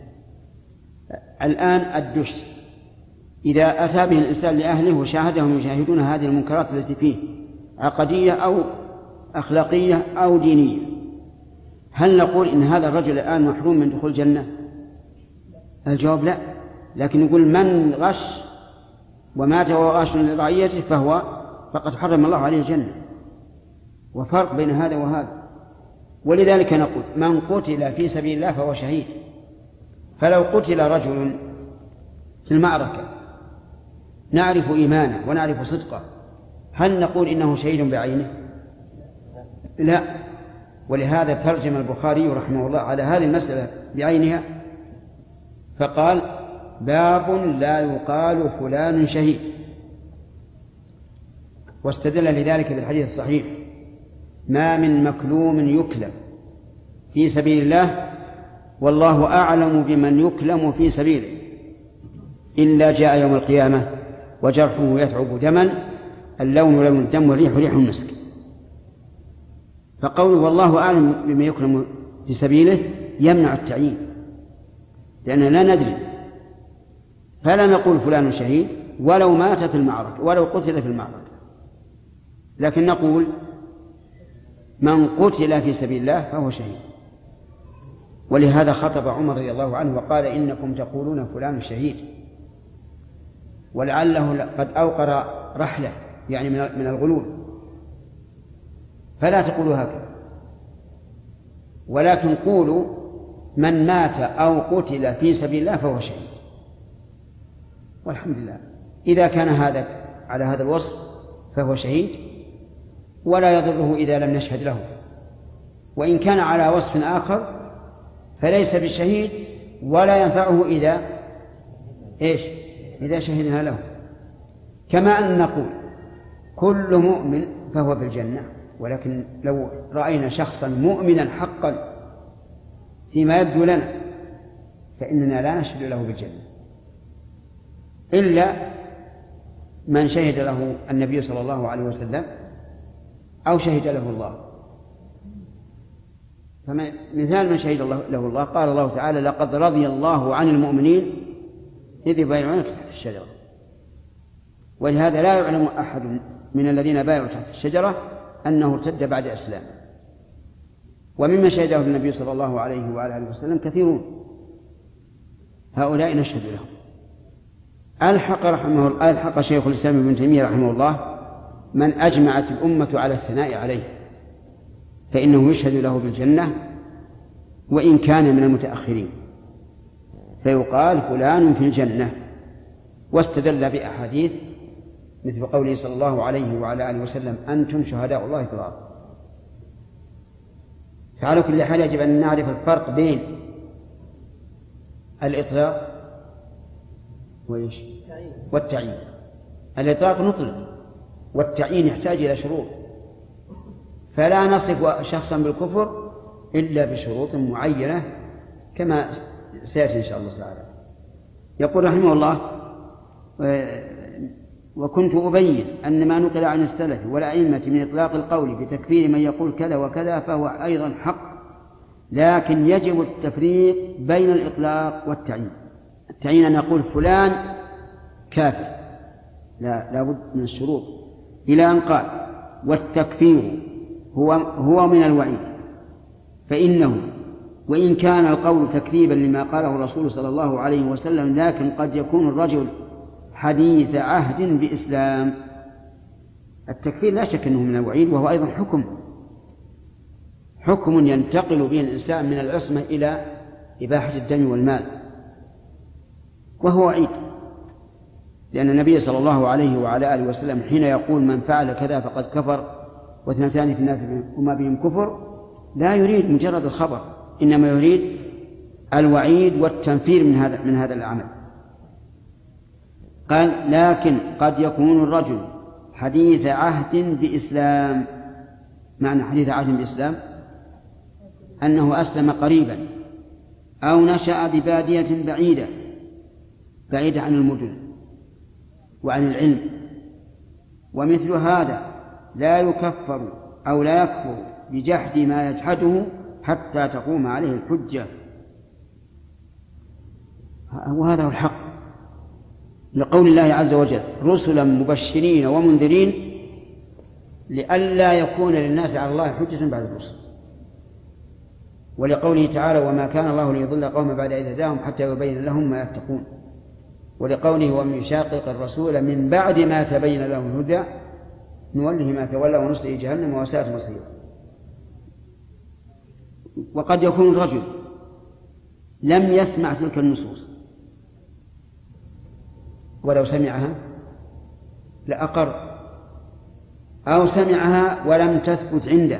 [SPEAKER 1] الآن الدش إذا أتى به الإنسان لأهله وشاهدهم يشاهدون هذه المنكرات التي فيه عقدية أو أخلاقية أو دينية، هل نقول إن هذا الرجل الآن محروم من دخول الجنة؟ الجواب لا، لكن نقول من غش ومات وهو غاش لرعيته فهو فقد حرم الله عليه الجنة. وفرق بين هذا وهذا. ولذلك نقول: من قتل في سبيل الله فهو شهيد. فلو قتل رجل في المعركة نعرف إيمانه ونعرف صدقه، هل نقول إنه شهيد بعينه؟ لا. ولهذا ترجم البخاري رحمه الله على هذه المسألة بعينها فقال: باب لا يقال فلان شهيد. واستدل لذلك بالحديث الصحيح: ما من مكلوم يكلم في سبيل الله والله أعلم بمن يكلم في سبيله إلا جاء يوم القيامة وجرحه يتعب دما اللون لون الدم والريح ريح المسك. فقوله والله أعلم بمن يكلم في سبيله يمنع التعيين، لأننا لا ندري، فلا نقول فلان شهيد ولو مات في المعركة ولو قتل في المعركة، لكن نقول من قتل في سبيل الله فهو شهيد. ولهذا خطب عمر رضي الله عنه وقال: إنكم تقولون فلان شهيد، ولعله قد أوقر رحلة يعني من الغلول، فلا تقولوا هكذا، ولكن قولوا من مات أو قتل في سبيل الله فهو شهيد. والحمد لله إذا كان هذا على هذا الوصف فهو شهيد ولا يضره إذا لم نشهد له، وإن كان على وصف آخر فليس بالشهيد ولا ينفعه إذا إيش إذا شهدنا له. كما أن نقول كل مؤمن فهو في الجنة، ولكن لو رأينا شخصا مؤمنا حقا فيما يبدو لنا فإننا لا نشهد له بالجنة إلا من شهد له النبي صلى الله عليه وسلم أو شهد له الله. فمثال من شهد له الله قال الله تعالى: لقد رضي الله عن المؤمنين إذ يبايعونك تحت الشجرة. ولهذا لا يعلم أحد من الذين بايعوا تحت الشجرة أنه ارتد بعد إسلامه. ومما شهده النبي صلى الله عليه وآله وسلم كثيرون، هؤلاء نشهد لهم. ألحق رحمه الله ألحق شيخ الإسلام ابن تيمية رحمه الله من أجمعت الأمة على الثناء عليه فإنه يشهد له بالجنة وإن كان من المتأخرين، فيقال فلان في الجنة، واستدل بأحاديث مثل قوله صلى الله عليه وعلى آله وسلم: أنتم شهداء الله في الأرض. فعلى كل حال يجب أن نعرف الفرق بين الإطلاق وإيش؟ والتعيين. الإطلاق نطلق، والتعيين يحتاج إلى شروط، فلا نصف شخصا بالكفر إلا بشروط معينة كما سيأتي إن شاء الله تعالى. يقول رحمه الله: وكنت أبين أن ما نقل عن السلف والأئمة من إطلاق القول بتكفير من يقول كذا وكذا فهو أيضا حق، لكن يجب التفريق بين الإطلاق والتعيين. التعيين أن يقول فلان كافر، لا لابد من الشروط، إلى أن قال: والتكفير هو هو من الوعيد، فإنه وإن كان القول تكذيبا لما قاله الرسول صلى الله عليه وسلم لكن قد يكون الرجل حديث عهد بإسلام. التكفير لا شك أنه من الوعيد، وهو أيضا حكم حكم ينتقل به الإنسان من العصمة إلى إباحة الدم والمال، وهو وعيد، لأن النبي صلى الله عليه وعلى آله وسلم حين يقول: من فعل كذا فقد كفر واثنتان في الناس وما بهم كفر، لا يريد مجرد الخبر، إنما يريد الوعيد والتنفير من هذا من هذا العمل. قال: لكن قد يكون الرجل حديث عهد بإسلام. معنى حديث عهد بإسلام أنه أسلم قريبا أو نشأ ببادية بعيدة بعيدة عن المدن وعن العلم، ومثل هذا لا يكفر أو لا يكفر بجحد ما يجحده حتى تقوم عليه الحجة. وهذا هو الحق، لقول الله عز وجل: رسلا مبشرين ومنذرين لئلا يكون للناس على الله حجة بعد الرسل. ولقوله تعالى: وما كان الله ليضل قوما بعد إذ هداهم حتى يبين لهم ما يتقون. ولقوله: ومن يشاقق الرسول من بعد ما تبين له الهدى نوله ما تولى ونصله جهنم وساءت مصيره. وقد يكون الرجل لم يسمع تلك النصوص، ولو سمعها لأقر، أو سمعها ولم تثبت عنده،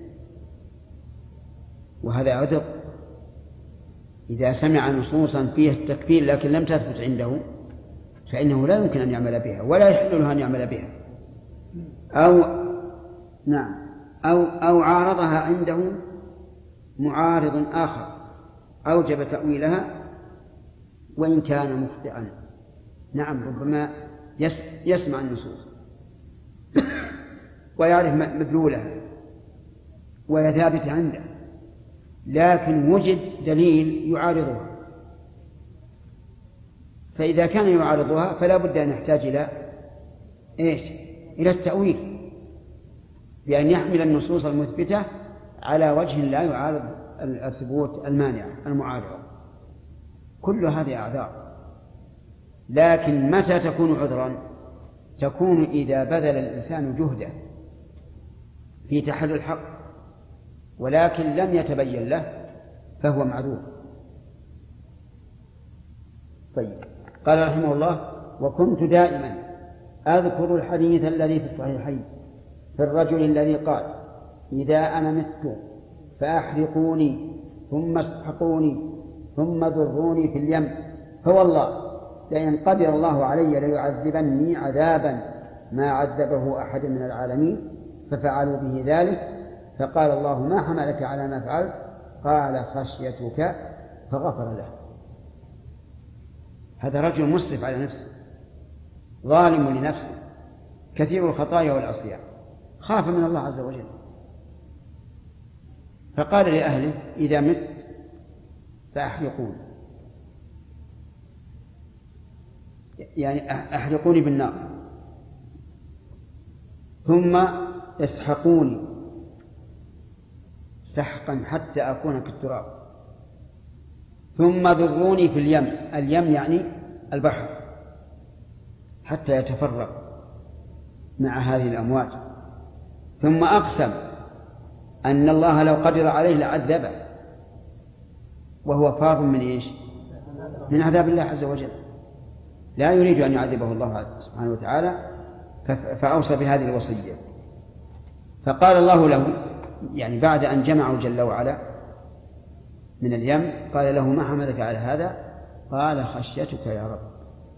[SPEAKER 1] وهذا عذر. إذا سمع نصوصا فيها التكفير لكن لم تثبت عنده فإنه لا يمكن أن يعمل بها ولا يحل له أن يعمل بها، أو نعم أو أو عارضها عنده معارض آخر أوجب تأويلها وإن كان مخطئا. نعم، ربما يسمع النصوص ويعرف مدلولها وهي ثابتة عنده، لكن وجد دليل يعارضها، فإذا كان يعارضها فلا بد أن يحتاج إلى إيش؟ إلى التأويل، بأن يحمل النصوص المثبتة على وجه لا يعارض الثبوت المانع المعارض. كل هذه أعذار، لكن متى تكون عذرا؟ تكون إذا بذل الإنسان جهده في تحري الحق ولكن لم يتبين له فهو معذور. طيب، قال رحمه الله: وكنت دائما أذكر الحديث الذي في الصحيحين في الرجل الذي قال إذا أنا مت فأحرقوني ثم اسحقوني ثم ذروني في اليم فوالله لئن قدر الله علي ليعذبني عذابا ما عذبه أحد من العالمين، ففعلوا به ذلك، فقال الله ما حملك على ما فعلت؟ قال خشيتك، فغفر له. هذا رجل مسرف على نفسه، ظالم لنفسه، كثير الخطايا والعصيان، خاف من الله عز وجل، فقال لأهله إذا مت فأحرقوني، يعني أحرقوني بالنار ثم اسحقوني سحقا حتى أكون كالتراب ثم ذروني في اليم، اليم يعني البحر، حتى يتفرق مع هذه الأمواج، ثم أقسم أن الله لو قدر عليه لعذبه، وهو فار من إيش؟ من عذاب الله عز وجل، لا يريد أن يعذبه الله سبحانه وتعالى، فأوصى بهذه الوصية. فقال الله له يعني بعد أن جمعوا جل وعلا من اليم قال له ما حملك على هذا؟ قال خشيتك يا رب،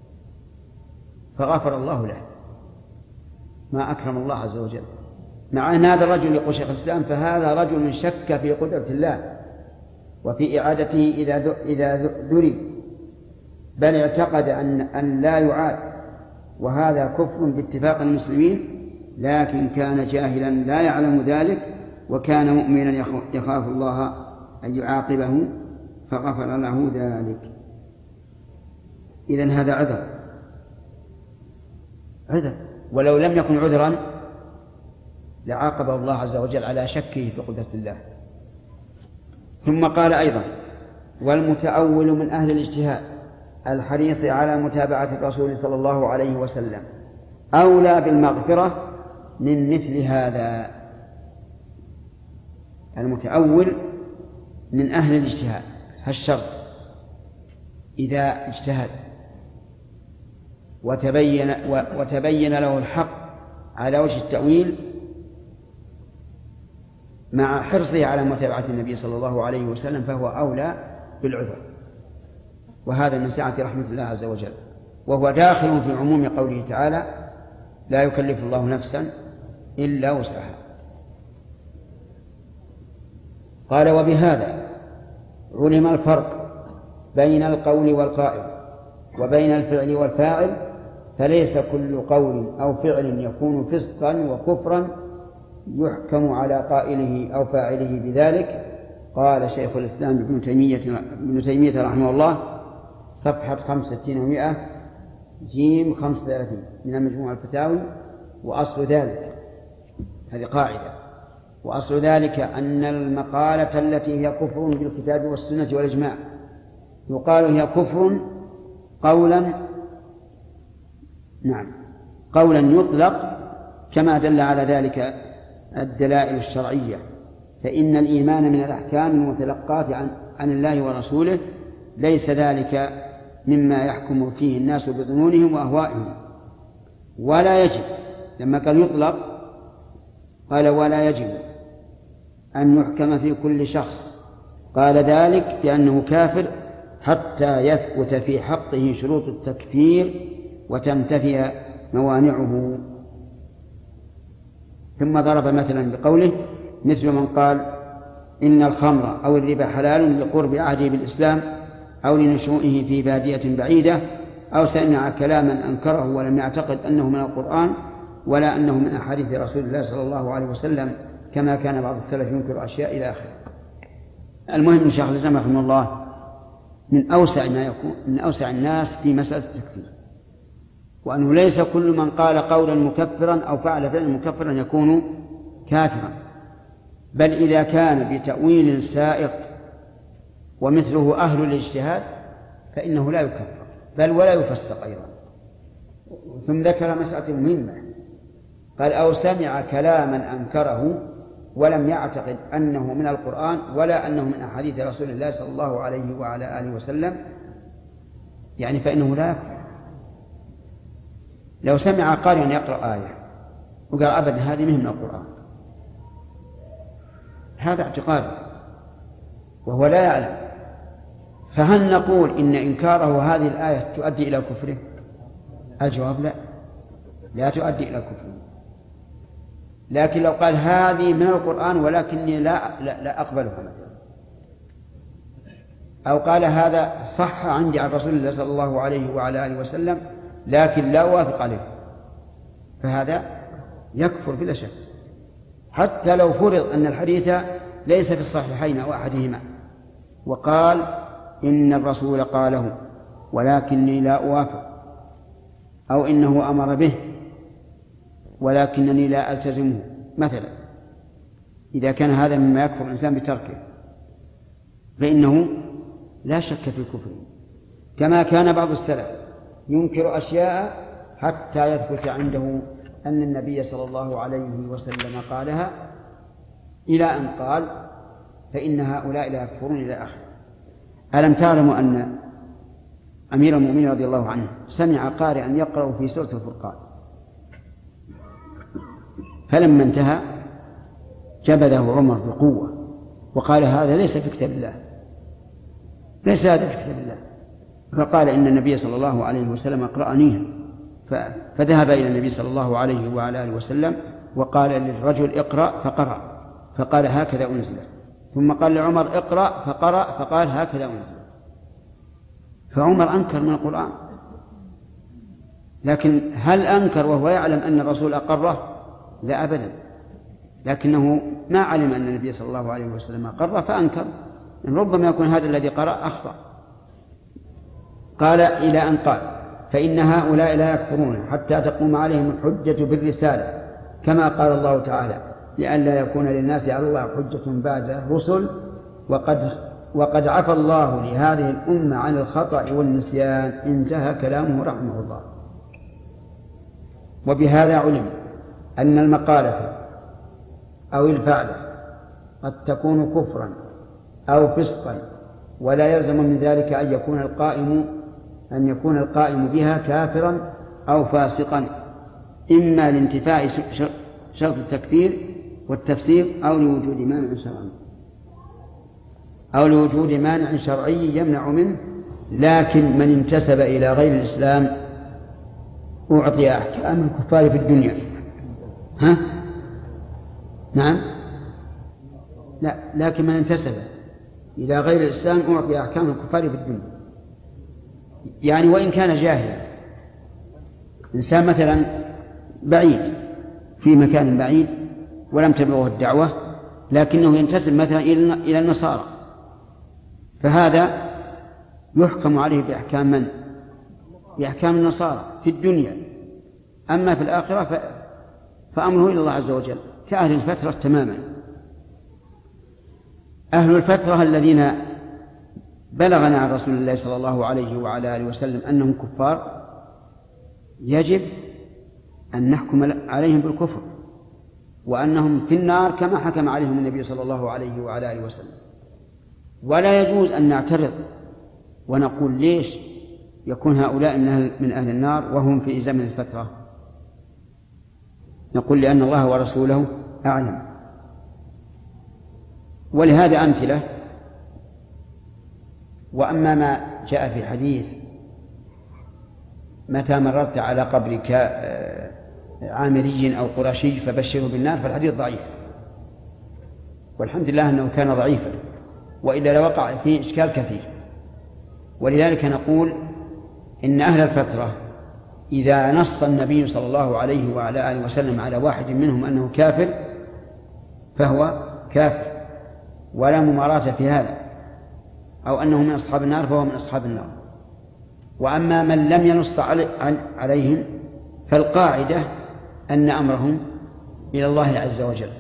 [SPEAKER 1] فغفر الله له. ما أكرم الله عز وجل، مع أن هذا الرجل يقول شيخ الإسلام فهذا رجل شك في قدرة الله وفي إعادته إذا ذري، بل اعتقد أن, أن لا يعاد، وهذا كفر باتفاق المسلمين، لكن كان جاهلا لا يعلم ذلك، وكان مؤمنا يخاف الله أن يعاقبه فغفر له ذلك. إذن هذا عذر عذر، ولو لم يكن عذرا لعاقبه الله عز وجل على شكه في قدرة الله. ثم قال أيضا والمتأول من أهل الاجتهاد الحريص على متابعة الرسول صلى الله عليه وسلم أولى بالمغفرة من مثل هذا. المتأول من أهل الاجتهاد هالشرط إذا اجتهد وتبين, وتبين له الحق على وجه التأويل مع حرصه على متابعة النبي صلى الله عليه وسلم فهو أولى بالعذر، وهذا من سعة رحمة الله عز وجل، وهو داخل في عموم قوله تعالى لا يكلف الله نفسا إلا وسعها. قال وبهذا علم الفرق بين القول والقائل وبين الفعل والفاعل، فليس كل قول أو فعل يكون فسقا وكفرا يحكم على قائله أو فاعله بذلك. قال شيخ الإسلام ابن تيمية, ابن تيمية رحمه الله صفحة خمسة وستين ومائة جيم خمسة وثلاثين من المجموع الفتاوي، وأصل ذلك هذه قاعدة، وأصل ذلك أن المقالة التي هي كفر بالكتاب والسنة والإجماع يقال هي كفر قولا نعم قولا يطلق كما دل على ذلك الدلائل الشرعية، فإن الإيمان من الأحكام المتلقاة عن, عن الله ورسوله، ليس ذلك مما يحكم فيه الناس بظنونهم وأهوائهم. ولا يجب، لما قال يطلق قال ولا يجب أن يحكم في كل شخص قال ذلك بأنه كافر حتى يثبت في حقه شروط التكفير وتنتفي موانعه. ثم ضرب مثلا بقوله مثل من قال إن الخمر أو الربا حلال لقرب عهده بالإسلام أو لنشوئه في بادية بعيدة، أو سمع كلاما أنكره ولم يعتقد أنه من القرآن ولا أنه من أحاديث رسول الله صلى الله عليه وسلم، كما كان بعض السلف ينكر أشياء إلى آخره. المهم شيخ الإسلام رحمه الله من أوسع ما يكون من أوسع الناس في مسألة التكفير، وأنه ليس كل من قال قولا مكفرا أو فعل فعلا مكفرا يكون كافرا، بل إذا كان بتأويل سائق ومثله أهل الاجتهاد فإنه لا يكفر بل ولا يفسق أيضا. ثم ذكر مسألة مهمة، قال أو سمع كلاما أنكره ولم يعتقد أنه من القرآن ولا أنه من أحاديث رسول الله صلى الله عليه وعلى آله وسلم، يعني فإنه لا يكفر. لو سمع قارئ يقرأ آية وقال أبدا هذه مهم من القرآن، هذا اعتقاده وهو لا يعلم، فهل نقول إن إنكاره هذه الآية تؤدي إلى كفره؟ الجواب لا، لا تؤدي إلى كفره. لكن لو قال هذه من القرآن ولكني لا, لا, لا أقبلها مثلا، أو قال هذا صح عندي عن رسول الله صلى الله عليه وعلى آله وسلم لكن لا أوافق عليه، فهذا يكفر بلا شك، حتى لو فرض أن الحديث ليس في الصحيحين أو أحدهما وقال إن الرسول قاله ولكني لا أوافق، أو إنه أمر به ولكنني لا ألتزمه مثلا، إذا كان هذا مما يكفر الإنسان بتركه فإنه لا شك في كفره. كما كان بعض السلف ينكر أشياء حتى يثبت عنده أن النبي صلى الله عليه وسلم قالها، إلى أن قال فإن هؤلاء لا يكفرون إلى آخره. ألم تعلموا أن أمير المؤمنين رضي الله عنه سمع قارئا يقرأ في سورة الفرقان، فلما انتهى جبذه عمر بقوة وقال هذا ليس في كتاب الله، ليس هذا في كتاب الله، فقال إن النبي صلى الله عليه وسلم أقرأنيها، فذهب إلى النبي صلى الله عليه وعلى آله وسلم وقال للرجل اقرأ فقرأ، فقال هكذا أنزلت، ثم قال لعمر اقرأ فقرأ فقال هكذا أنزلت، فعمر أنكر من القرآن. لكن هل أنكر وهو يعلم أن الرسول أقره؟ لا أبدا، لكنه ما علم أن النبي صلى الله عليه وسلم أقره فأنكر، ربما يكون هذا الذي قرأ أخطأ. قال إلى أن قال فإن هؤلاء لا يكفرون حتى تقوم عليهم الحجة بالرسالة، كما قال الله تعالى لئلا يكون للناس على الله حجة بعد الرسل وقد, وقد عفى الله لهذه الأمة عن الخطأ والنسيان، انتهى كلامه رحمه الله. وبهذا علم أن المقالة أو الفعل قد تكون كفرا أو فسقا، ولا يلزم من ذلك أن يكون القائم أن يكون القائم بها كافرا أو فاسقا، إما لانتفاء شرط التكفير والتفسيق أو لوجود مانع شرعي أو لوجود مانع شرعي يمنع منه. لكن من انتسب إلى غير الإسلام أعطي أحكام الكفار في الدنيا. ها؟ نعم؟ لا، لكن من انتسب إلى غير الإسلام أعطي أحكام الكفار في الدنيا، يعني وإن كان جاهلا. إنسان مثلا بعيد في مكان بعيد ولم تبلغه الدعوة لكنه ينتسب مثلا إلى النصارى، فهذا يحكم عليه بأحكام من؟ بأحكام النصارى في الدنيا. أما في الآخرة فأمره إلى الله عز وجل، كأهل الفترة تماما. أهل الفترة الذين بلغنا عن رسول الله صلى الله عليه وعلى آله وسلم أنهم كفار يجب أن نحكم عليهم بالكفر وأنهم في النار كما حكم عليهم النبي صلى الله عليه وعلى آله وسلم. ولا يجوز أن نعترض ونقول ليش يكون هؤلاء من أهل, من أهل النار وهم في زمن الفترة؟ نقول لأن الله ورسوله أعلم. ولهذا أمثلة. وأما ما جاء في حديث متى مررت على قبر عامري أو قرشي فبشره بالنار، فالحديث ضعيف، والحمد لله أنه كان ضعيفا، وإلا لوقع فيه إشكال كثير. ولذلك نقول إن أهل الفترة إذا نص النبي صلى الله عليه وعلى آله وسلم على واحد منهم أنه كافر فهو كافر ولا مماراة في هذا، أو أنه من أصحاب النار فهو من أصحاب النار. وأما من لم ينص عليهم فالقاعدة أن أمرهم إلى الله عز وجل،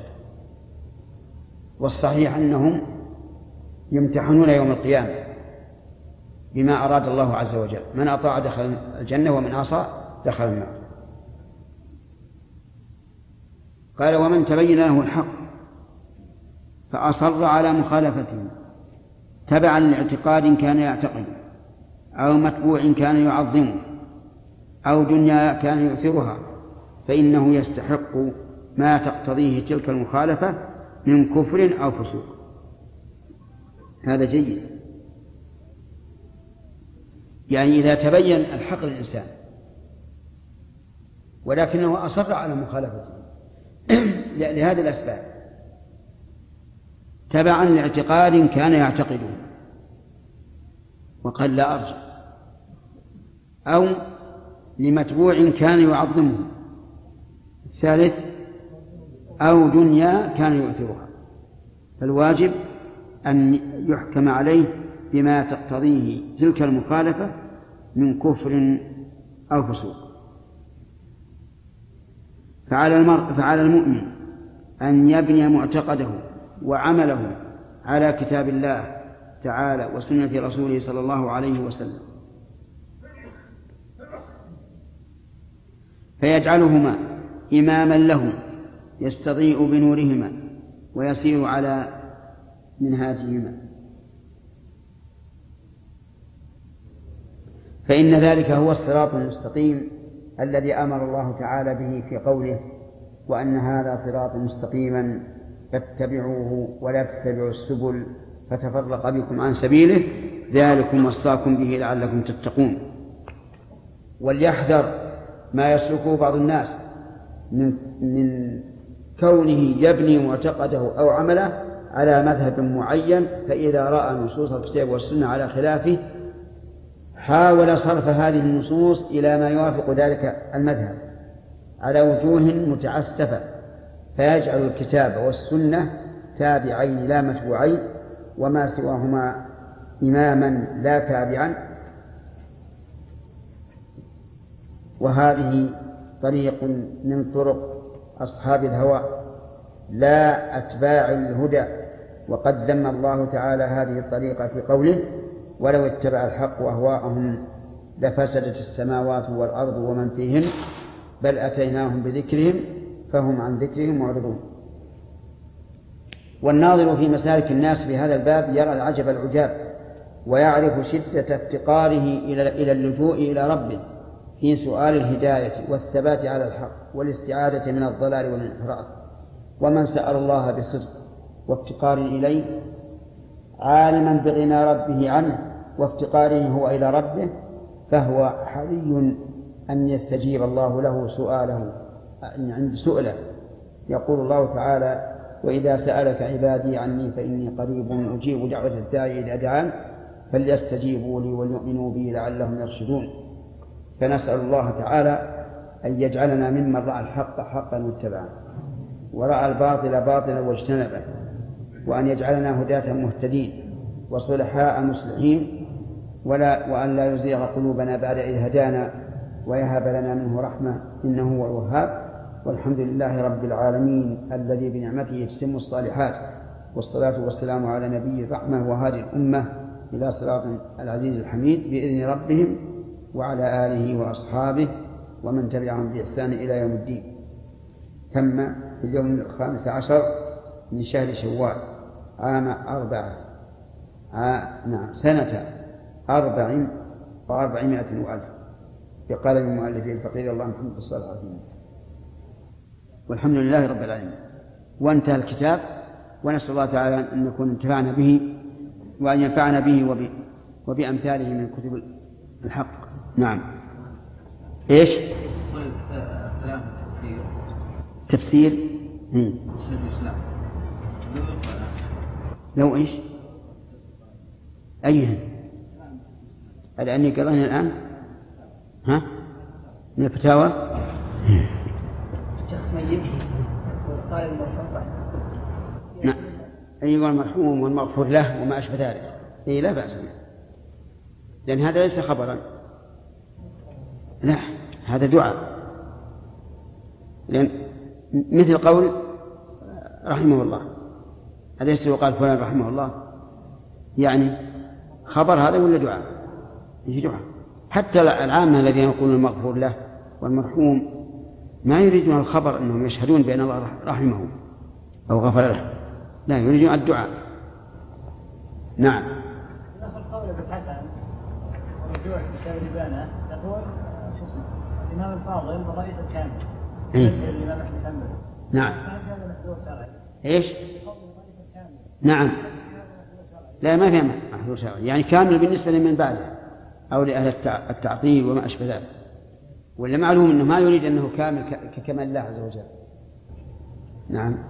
[SPEAKER 1] والصحيح أنهم يمتحنون يوم القيامة بما أراد الله عز وجل، من أطاع دخل الجنة ومن عصى دخل النار. قال ومن تبين له الحق فأصر على مخالفته تبعا لاعتقاد كان يعتقد أو متبوع كان يعظمه أو دنيا كان يؤثرها فإنه يستحق ما تقتضيه تلك المخالفة من كفر أو فسوق. هذا جيد. يعني إذا تبين الحق للإنسان ولكنه أصر على مخالفته لهذه الأسباب تبعا لاعتقاد كان يعتقده وقال لا أرجع، أو لمتبوع كان يعظمه. الثالث أو دنيا كان يؤثرها، فالواجب أن يحكم عليه بما تقتضيه تلك المخالفة من كفر أو فسوق. فعلى المرء فعلى المؤمن أن يبني معتقده وعمله على كتاب الله تعالى وسنة رسوله صلى الله عليه وسلم، فيجعلهما إماما له يستضيء بنورهما ويسير على منهاجهما، فإن ذلك هو الصراط المستقيم الذي أمر الله تعالى به في قوله: وأن هذا صراط مستقيما فاتبعوه ولا تتبعوا السبل فتفرق بكم عن سبيله ذلكم وصاكم به لعلكم تتقون. وليحذر ما يسلكه بعض الناس من, من كونه يبني معتقده أو عمله على مذهب معين، فإذا رأى نصوص الكتاب والسنة على خلافه حاول صرف هذه النصوص إلى ما يوافق ذلك المذهب على وجوه متعسفة، فيجعل الكتاب والسنة تابعين لا متبوعين، وما سواهما إماما لا تابعا. وهذه طريق من طرق أصحاب الهوى لا أتباع الهدى، وقد ذم الله تعالى هذه الطريقة في قوله: ولو اتبع الحق أهواءهم لفسدت السماوات والأرض ومن فيهن بل أتيناهم بذكرهم فهم عن ذكرهم معرضون. والناظر في مسالك الناس في هذا الباب يرى العجب العجاب، ويعرف شدة افتقاره إلى اللجوء إلى ربه في سؤال الهداية والثبات على الحق والاستعادة من الضلال والانحراف. ومن سأل الله بصدق وافتقار إليه عالما بغنى ربه عنه وافتقاره هو إلى ربه، فهو حري أن يستجيب الله له سؤاله عند سؤله. يقول الله تعالى: وإذا سألك عبادي عني فإني قريب أجيب دعوة الداعي إذا دعان فليستجيبوا لي وليؤمنوا بي لعلهم يرشدون. فنسأل الله تعالى أن يجعلنا ممن رأى الحق حقا واتبعه، ورأى الباطل باطلا واجتنبه، وأن يجعلنا هداة مهتدين وصلحاء مصلحين، ولا وأن لا يزيغ قلوبنا بعد إذ هدانا ويهب لنا منه رحمة إنه هو الوهاب. والحمد لله رب العالمين الذي بنعمته تتم الصالحات، والصلاة والسلام على نبي الرحمة وهادي الأمة إلى صراط العزيز الحميد بإذن ربهم، وعلى آله وأصحابه ومن تبعهم بإحسان إلى يوم الدين. تم في اليوم الخامس عشر من شهر شوال عام أربعة ع... نعم سنة أربع وأربعمائة وألف بقال المؤلف الفقير الله محمد الصالح عليه. والحمد لله رب العالمين. وانتهى الكتاب، ونسأل الله تعالى أن نكون انتفعنا به وأن ينفعنا به وب... وبأمثاله من كتب الحق. نعم. إيش؟ تفسير لو إيش؟ أيها لأني قرأنا الآن ها من الفتاوى
[SPEAKER 6] شخص ميت وقال المرحوم
[SPEAKER 1] نعم أيها المرحوم والمغفور له وما أشبه ذلك، إيه لا بأس به، لأن هذا ليس خبرا، لا هذا دعاء. لأن مثل قول رحمه الله، أليس يقال فلان رحمه الله؟ يعني خبر هذا ولا دعاء؟ إيش دعاء؟ حتى العامة الذين يقولون المغفور له والمرحوم ما يريدون الخبر أنهم يشهدون بأن الله رحمه أو غفر له، لا يريدون الدعاء. نعم.
[SPEAKER 8] ناخذ قول ابن حسن ورجوع كتاب لبانة يقول شو اسمه
[SPEAKER 6] الإمام الفاضل ورئيس الكامل.
[SPEAKER 1] إيه؟ نعم. إيش؟ نعم. لا ما فيها محذور شرعي، يعني كامل بالنسبة لمن بعده أو لأهل التعطيل وما أشبه ذلك، ولا معلوم أنه ما يريد أنه كامل ككمال الله عز وجل. نعم.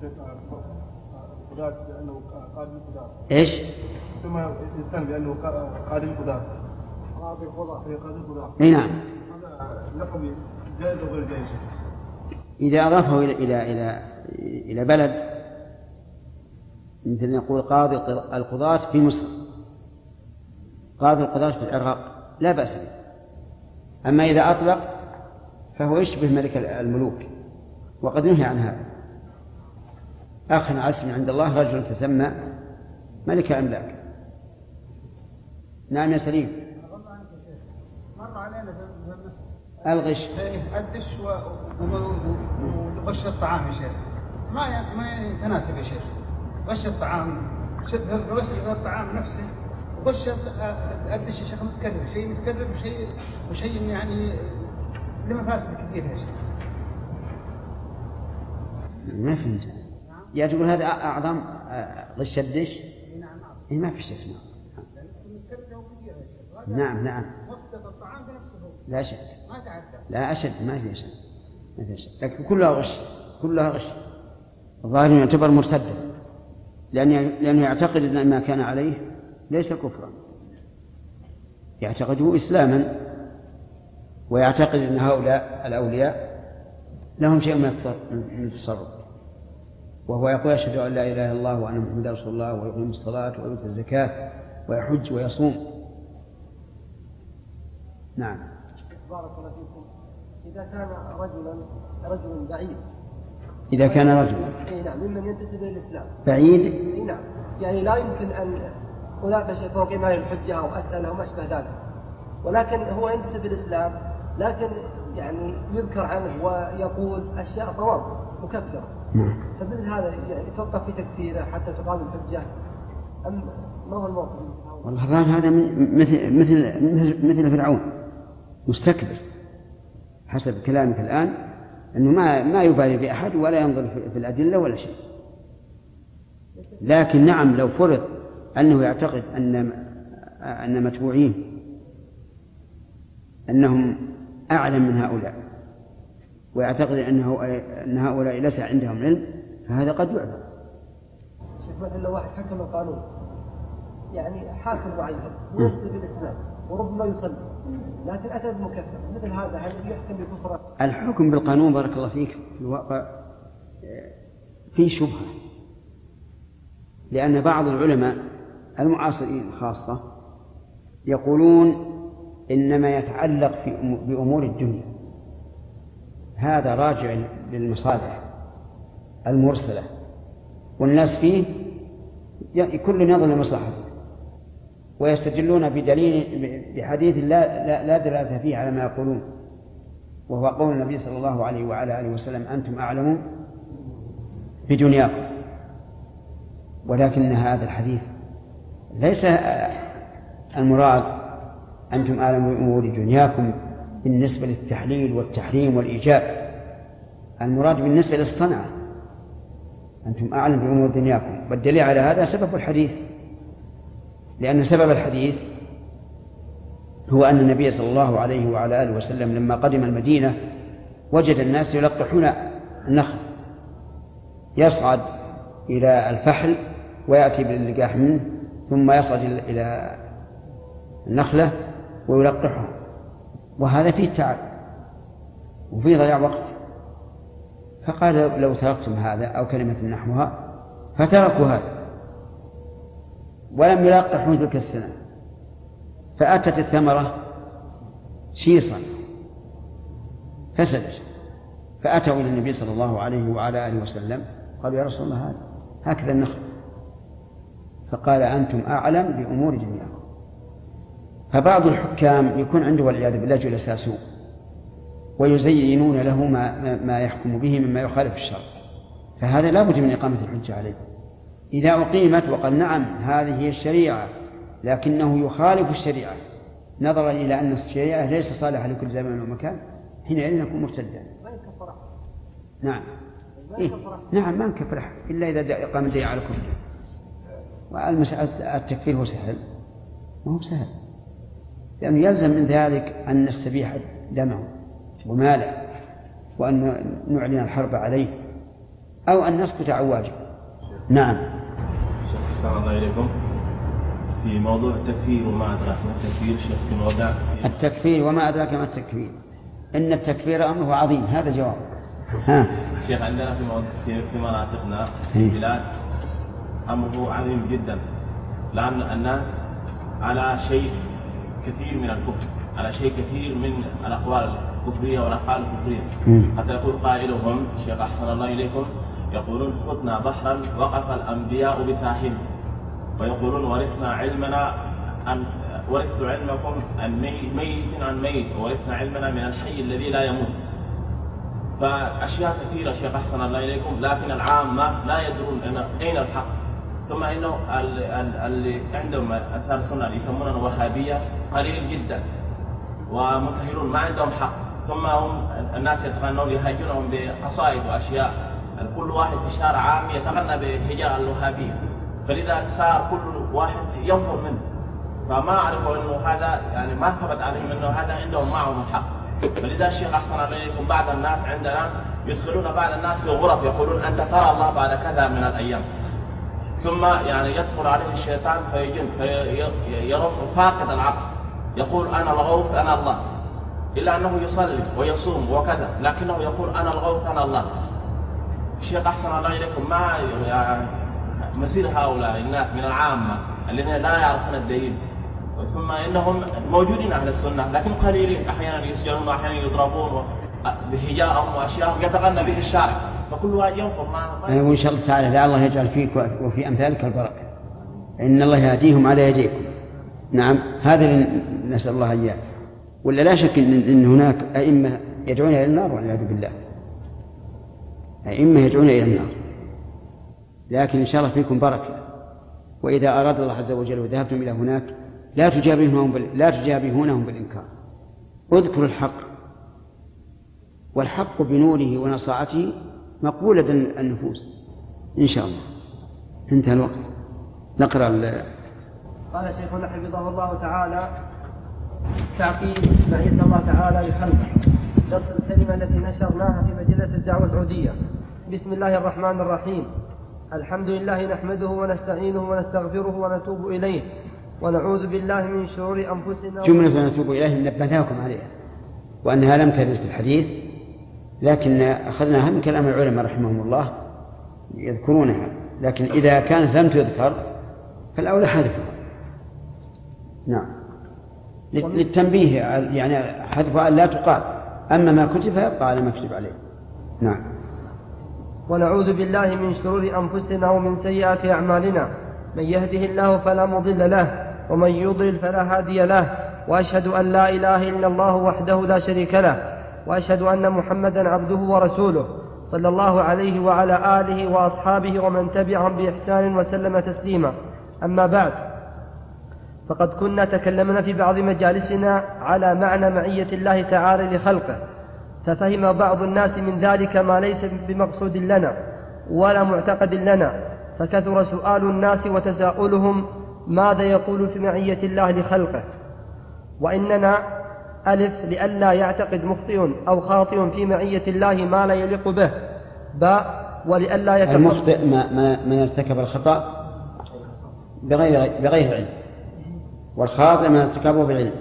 [SPEAKER 1] إيش؟
[SPEAKER 2] يسمى الإنسان بأنه قاضي القضاة. قاضي القضاة. قاضي القضاة.
[SPEAKER 1] أي نعم.
[SPEAKER 2] هذا لقب جائز أو غير جائز؟
[SPEAKER 1] إذا أضافه إلى إلى إلى إلى بلد، مثل نقول قاضي القضاة في مصر، قاضي القضاة في العراق، لا بأس به. أما إذا أطلق فهو يشبه ملك الملوك، وقد نهي عن هذا. أخنا عسم عند الله رجل تسمى ملك الأملاك. نعم يا سليم.
[SPEAKER 5] مر علينا في المسجد
[SPEAKER 1] الغش
[SPEAKER 5] الدش وغش الطعام يا شيخ، ما ما يتناسب يا شيخ. غش الطعام، غش الطعام نفسه وغش الدش يا شيخ متكرر، شيء متكرر وشيء وشيء يعني لمفاسد كثير يا شيخ.
[SPEAKER 1] ما فهمت يا تقول هذا أعظم غش الدش؟ إيه ما في شك. نعم نعم.
[SPEAKER 5] وسط الطعام بنفسه
[SPEAKER 1] لا شك.
[SPEAKER 5] ما تعدى.
[SPEAKER 1] لا أشد ما في شك. ما في شك. لكن كلها غش، كلها غش. الظاهر يعتبر مرتدا، لأنه لأنه يعتقد أن ما كان عليه ليس كفرا، يعتقده إسلاما، ويعتقد أن هؤلاء الأولياء لهم شيء من التصرف، وهو يقول أشهد أن لا إله إلا الله وأن محمدا رسول الله، ويقيم الصلاة ويؤتي الزكاة ويحج ويصوم. نعم.
[SPEAKER 7] بارك الله فيكم. إذا كان رجلا رجل بعيد،
[SPEAKER 1] إذا كان رجلا
[SPEAKER 7] إيه نعم ممن ينتسب إلى الإسلام
[SPEAKER 1] بعيد،
[SPEAKER 7] إيه نعم، يعني لا يمكن أن أناقش فوق إيمان الحجة أو أسأله وما أشبه ذلك، ولكن هو ينتسب إلى الإسلام، لكن يعني يذكر عنه ويقول أشياء طوام مكفرة، فمثل هذا يعني يتوقف في تكفيره حتى تقام الحجة أم ما هو الموقف؟
[SPEAKER 1] والله ظاهر هذا مثل مثل مثل فرعون مستكبر حسب كلامك الآن، أنه ما ما يبالي بأحد ولا ينظر في الأدلة ولا شيء. لكن نعم لو فرض أنه يعتقد أن أن متبوعين أنهم أعلم من هؤلاء، ويعتقد أنه أن هؤلاء ليس عندهم علم، فهذا قد يعذر.
[SPEAKER 7] شوف مثل لو واحد حكم القانون، يعني حاكم معين ينسب الإسلام وربما يصلي، لكن أتى بمكفر، مثل هذا هل يحكم بكفر؟
[SPEAKER 1] الحكم بالقانون بارك الله فيك في الواقع فيه شبهة، لأن بعض العلماء المعاصرين خاصة يقولون إنما يتعلق في بأمور الدنيا، هذا راجع للمصالح المرسلة، والناس فيه كل ينظر لمصلحته، ويستدلون بدليل بحديث لا, لا, لا دلالة فيه على ما يقولون، وهو قول النبي صلى الله عليه وعلى آله وسلم أنتم أعلمون بدنياكم. ولكن هذا الحديث ليس المراد أنتم أعلمون بأمور دنياكم بالنسبة للتحليل والتحريم والإيجاب، المراد بالنسبة للصنعة أنتم أعلم بأمور دنياكم. والدليل على هذا سبب الحديث، لأن سبب الحديث هو أن النبي صلى الله عليه وعلى آله وسلم لما قدم المدينة وجد الناس يلقحون النخل، يصعد إلى الفحل ويأتي باللقاح منه، ثم يصعد إلى النخلة ويلقحها، وهذا فيه تعب وفيه ضياع وقت. فقال لو تركتم هذا أو كلمة نحوها، فتركوا هذا ولم يلقحوا تلك السنة، فأتت الثمرة شيصا فسدت، فأتوا إلى النبي صلى الله عليه وعلى آله وسلم قالوا يا رسول الله هذا هكذا النخل، فقال أنتم أعلم بأمور دنياكم. فبعض الحكام يكون عنده والعياذ بالله جلساء سوء ويزينون له ما, ما يحكم به مما يخالف الشرع، فهذا لا بد من إقامة الحجة عليه. إذا أقيمت وقال نعم هذه هي الشريعة لكنه يخالف الشريعة نظرا إلى أن الشريعة ليس صالحة لكل زمان ومكان، حينئذ يكون مرتدا.
[SPEAKER 6] ما يكفر أحد.
[SPEAKER 1] نعم.
[SPEAKER 6] ما
[SPEAKER 1] إيه؟
[SPEAKER 6] يكفر أحد.
[SPEAKER 1] نعم ما نكفر أحد إلا إذا قام الدليل على كفره. والمسألة التكفير هو سهل، ما هو سهل، لأنه يلزم من ذلك أن نستبيح دمه وماله وأن نعلن الحرب عليه أو أن نسكت عن واجب. نعم.
[SPEAKER 3] شيخ أحسن الله إليكم، في موضوع التكفير وما أدراك ما التكفير شيخ في موضوع
[SPEAKER 1] التكفير وما أدراك ما التكفير، إن التكفير أمره عظيم، هذا جواب. ها
[SPEAKER 3] شيخ عندنا في موضوع في, في مناطقنا في البلاد أمره عظيم جدا، لأن الناس على شيء كثير من الكفر، على شيء كثير من الأقوال الكفرية والأفعال الكفرية، حتى يقول قائلهم شيخ أحسن الله إليكم يقولون خذنا بحرا وقف الأنبياء بساحل، ويقولون ورثنا علمنا أن ورثت علمكم عن ميت عن ميت وورثنا علمنا من الحي الذي لا يموت. فأشياء كثيرة شيخ أحسن الله إليكم، لكن العامة لا يدرون أين الحق. ثم إنه اللي عندهم أنصار السنة اللي يسموننا وهابية قليل جدا ومنتهرون ما عندهم حق، ثم هم الناس يتغنون يهاجونهم بقصائد وأشياء، كل واحد في شارع عام يتغنى بهجاء الوهابية، فلذا صار كل واحد ينفر منه. فما أعرفوا أنه هذا يعني ما ثبت عليهم أنه هذا عندهم معهم الحق. فلذا الشيخ أحسن عليكم بعض الناس عندنا يدخلون بعض الناس في غرف يقولون أنت ترى الله بعد كذا من الأيام، ثم يعني يدخل عليه الشيطان فيجن فيرد فاقد العقل يقول أنا الغوث أنا الله، إلا أنه يصلي ويصوم وكذا لكنه يقول أنا الغوث أنا الله. الشيخ أحسن الله إليكم ما يعني مسير هؤلاء الناس من العامة الذين لا يعرفون الدليل، ثم إنهم موجودين أهل السنة لكن قليلين، أحيانا يسجنون وأحيانا يضربون بهجاءهم وأشياء يتغنى به الشارع، فكل واحد ينفر ما
[SPEAKER 1] وإن شاء الله تعالى لعل الله يجعل فيك وفي أمثالك البركة، إن الله يهديهم على يديكم. نعم هذا اللي نسأل الله إياه. ولا لا شك إن هناك أئمة يدعون إلى النار والعياذ بالله، أئمة يدعون إلى النار، لكن إن شاء الله فيكم بركة. وإذا أراد الله عز وجل وذهبتم إلى هناك لا تجابهونهم بال... لا تجابهونهم بالإنكار، اذكروا الحق، والحق بنوره ونصاعته مقبولة النفوس إن شاء الله. انتهى الوقت، نقرأ ال...
[SPEAKER 7] قال شيخنا حفظه الله تعالى: تعقيب معية الله تعالى لخلقه. نص الكلمة التي نشرناها في مجلة الدعوة السعودية. بسم الله الرحمن الرحيم. الحمد لله نحمده ونستعينه ونستغفره ونتوب إليه ونعوذ بالله من شرور أنفسنا.
[SPEAKER 1] جملة نتوب إليه نبهناكم عليها وأنها لم ترد في الحديث، لكن أخذناها من كلام العلماء رحمهم الله يذكرونها، لكن إذا كانت لم تذكر فالأولى حذفها. نعم للتنبيه، يعني حذفها لا تقال، أما ما كتب فيبقى على ما كتب عليه. نعم.
[SPEAKER 7] ونعوذ بالله من شرور أنفسنا ومن سيئات أعمالنا، من يهده الله فلا مضل له ومن يضلل فلا هادي له، وأشهد أن لا إله إلا الله وحده لا شريك له، وأشهد أن محمدا عبده ورسوله صلى الله عليه وعلى آله وأصحابه ومن تبعهم بإحسان وسلم تسليما. أما بعد، فقد كنا تكلمنا في بعض مجالسنا على معنى معية الله تعالى لخلقه، ففهم بعض الناس من ذلك ما ليس بمقصود لنا ولا معتقد لنا، فكثر سؤال الناس وتساؤلهم ماذا يقول في معية الله لخلقه. وإننا ألف لئلا يعتقد مخطئ أو خاطئ في معية الله ما لا يليق به، باء ولئلا يتقبل
[SPEAKER 1] المخطئ من ارتكب الخطأ بغير بغير علم، والخاطئ من ارتكبه بالعلم.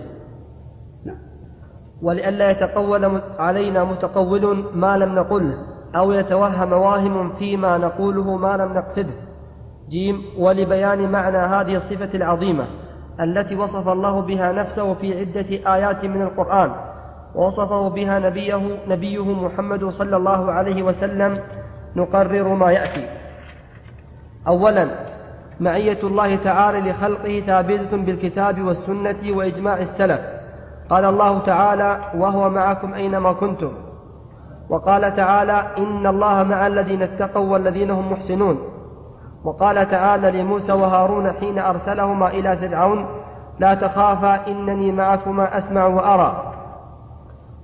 [SPEAKER 7] ولئلا يتقول علينا متقول ما لم نقله أو يتوهم واهم فيما نقوله ما لم نقصده. جيم ولبيان معنى هذه الصفة العظيمة التي وصف الله بها نفسه في عدة آيات من القرآن، ووصفه بها نبيه, نبيه محمد صلى الله عليه وسلم، نقرر ما يأتي. أولا، معية الله تعالى لخلقه ثابتة بالكتاب والسنة وإجماع السلف. قال الله تعالى: وهو معكم أينما كنتم. وقال تعالى: إن الله مع الذين اتقوا والذين هم محسنون. وقال تعالى لموسى وهارون حين أرسلهما إلى فرعون: لا تخافا إنني معكما أسمع وأرى.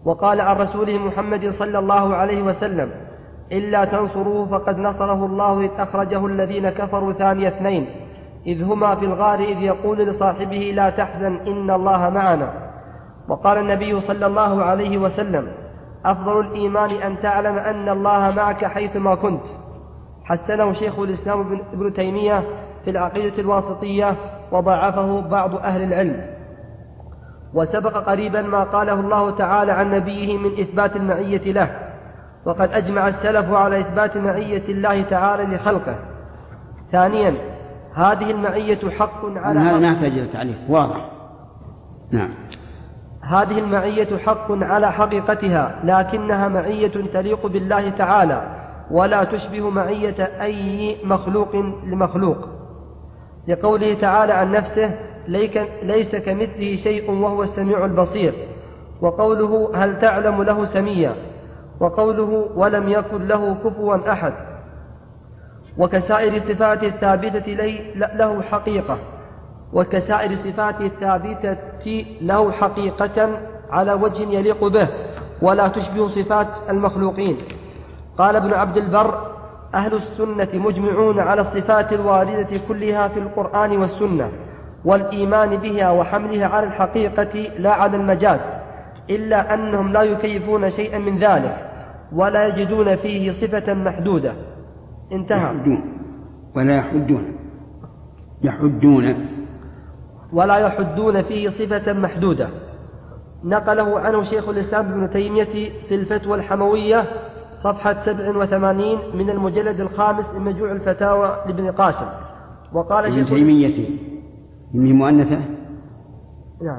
[SPEAKER 7] وقال عن رسوله محمد صلى الله عليه وسلم: إلا تنصروه فقد نصره الله إذ أخرجه الذين كفروا ثاني اثنين إذ هما في الغار إذ يقول لصاحبه لا تحزن إن الله معنا. وقال النبي صلى الله عليه وسلم: أفضل الإيمان أن تعلم أن الله معك حيثما كنت. حسنه شيخ الإسلام ابن تيمية في العقيدة الواسطية وضعفه بعض أهل العلم. وسبق قريبا ما قاله الله تعالى عن نبيه من إثبات المعية له، وقد أجمع السلف على إثبات معية الله تعالى لخلقه. ثانيا، هذه المعية حق على
[SPEAKER 1] هذا ما يحتاج إلى تعليق، واضح. نعم.
[SPEAKER 7] هذه المعية حق على حقيقتها، لكنها معية تليق بالله تعالى ولا تشبه معية أي مخلوق لمخلوق، لقوله تعالى عن نفسه: ليس كمثله شيء وهو السميع البصير. وقوله: هل تعلم له سميا. وقوله: ولم يكن له كفوا أحد. وكسائر صفاته الثابتة له حقيقة وكسائر صفاته الثابتة له حقيقة على وجه يليق به ولا تشبه صفات المخلوقين. قال ابن عبد البر: أهل السنة مجمعون على الصفات الواردة كلها في القرآن والسنة والإيمان بها وحملها على الحقيقة لا على المجاز، إلا أنهم لا يكيفون شيئا من ذلك ولا يجدون فيه صفة محدودة. انتهى.
[SPEAKER 1] يحدون ولا يحدون يحدون
[SPEAKER 7] ولا يحدون فيه صفة محدودة. نقله عنه شيخ الإسلام ابن تيمية في الفتوى الحموية صفحة سبع وثمانين من المجلد الخامس من مجموع الفتاوى لابن قاسم. وقال
[SPEAKER 1] ابن
[SPEAKER 7] شيخ
[SPEAKER 1] تيمية من مؤنثة.
[SPEAKER 7] نعم.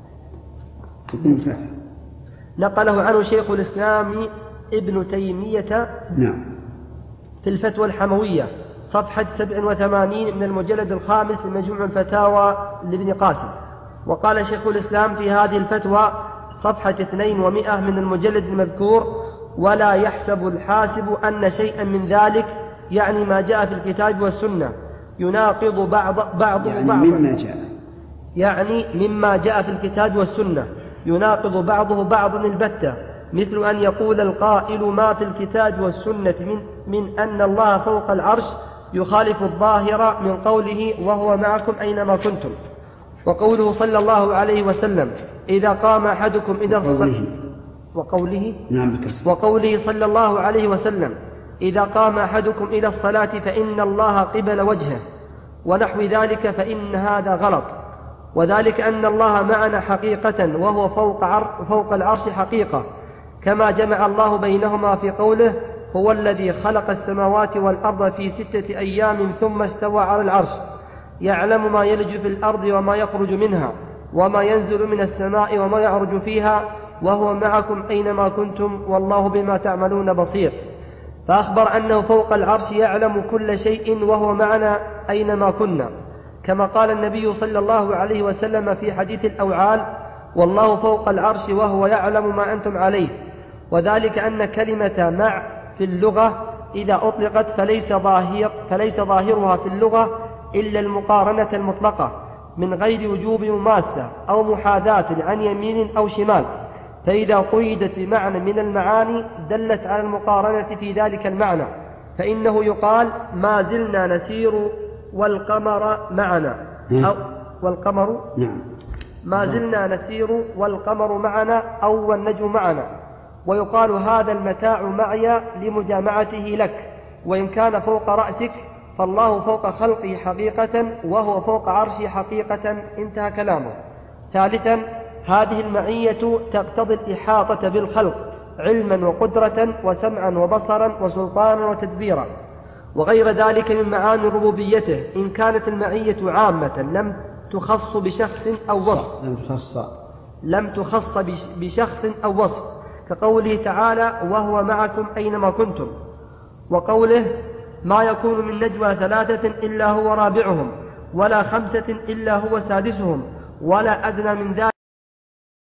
[SPEAKER 1] تكون
[SPEAKER 7] نقله عنه شيخ الإسلام ابن تيمية
[SPEAKER 1] نعم
[SPEAKER 7] في الفتوى الحموية صفحة سبع وثمانين من المجلد الخامس من مجموع الفتاوى لابن قاسم. وقال شيخ الإسلام في هذه الفتوى صفحة اثنين ومئة من المجلد المذكور: ولا يحسب الحاسب أن شيئا من ذلك، يعني ما جاء في الكتاب والسنة، يناقض بعض بعضه
[SPEAKER 1] يعني
[SPEAKER 7] بعضا
[SPEAKER 1] مما جاء
[SPEAKER 7] يعني مما جاء في الكتاب والسنة يناقض بعضه بعضا البتة، مثل أن يقول القائل ما في الكتاب والسنة من, من أن الله فوق العرش يخالف الظاهر من قوله وهو معكم أينما كنتم. وقوله صلى الله عليه وسلم: إذا قام أحدكم إلى الصلاة وقوله
[SPEAKER 1] نعم
[SPEAKER 7] وقوله صلى الله عليه وسلم: إذا قام أحدكم إلى الصلاة فإن الله قبل وجهه، ونحو ذلك، فإن هذا غلط. وذلك أن الله معنا حقيقة وهو فوق, عر فوق العرش حقيقة، كما جمع الله بينهما في قوله: هو الذي خلق السماوات والأرض في ستة أيام ثم استوى على العرش، يعلم ما يلج في الأرض وما يخرج منها وما ينزل من السماء وما يعرج فيها، وهو معكم أينما كنتم والله بما تعملون بصير. فأخبر أنه فوق العرش يعلم كل شيء وهو معنا أينما كنا، كما قال النبي صلى الله عليه وسلم في حديث الأوعال: والله فوق العرش وهو يعلم ما أنتم عليه. وذلك أن كلمة مع في اللغة إذا أطلقت فليس, ظاهر فليس ظاهرها في اللغة إلا المقارنة المطلقة من غير وجوب مماسة أو محاذاة عن يمين أو شمال، فإذا قيدت بمعنى من المعاني دلت على المقارنة في ذلك المعنى، فإنه يقال ما زلنا نسير والقمر معنا أو والقمر ما زلنا نسير والقمر معنا أو والنجم معنا. ويقال هذا المتاع معي لمجامعته لك، وإن كان فوق رأسك فالله فوق خلقه حقيقة وهو فوق عرشه حقيقة. انتهى كلامه. ثالثا، هذه المعية تقتضي الإحاطة بالخلق علما وقدرة وسمعا وبصرا وسلطانا وتدبيرا وغير ذلك من معاني ربوبيته، إن كانت المعية عامة لم تخص بشخص أو وصف
[SPEAKER 1] لم تخص
[SPEAKER 7] لم تخص بشخص أو وصف، كقوله تعالى: وهو معكم أينما كنتم، وقوله: ما يكون من نجوى ثلاثة إلا هو رابعهم ولا خمسة إلا هو سادسهم ولا أدنى من ذلك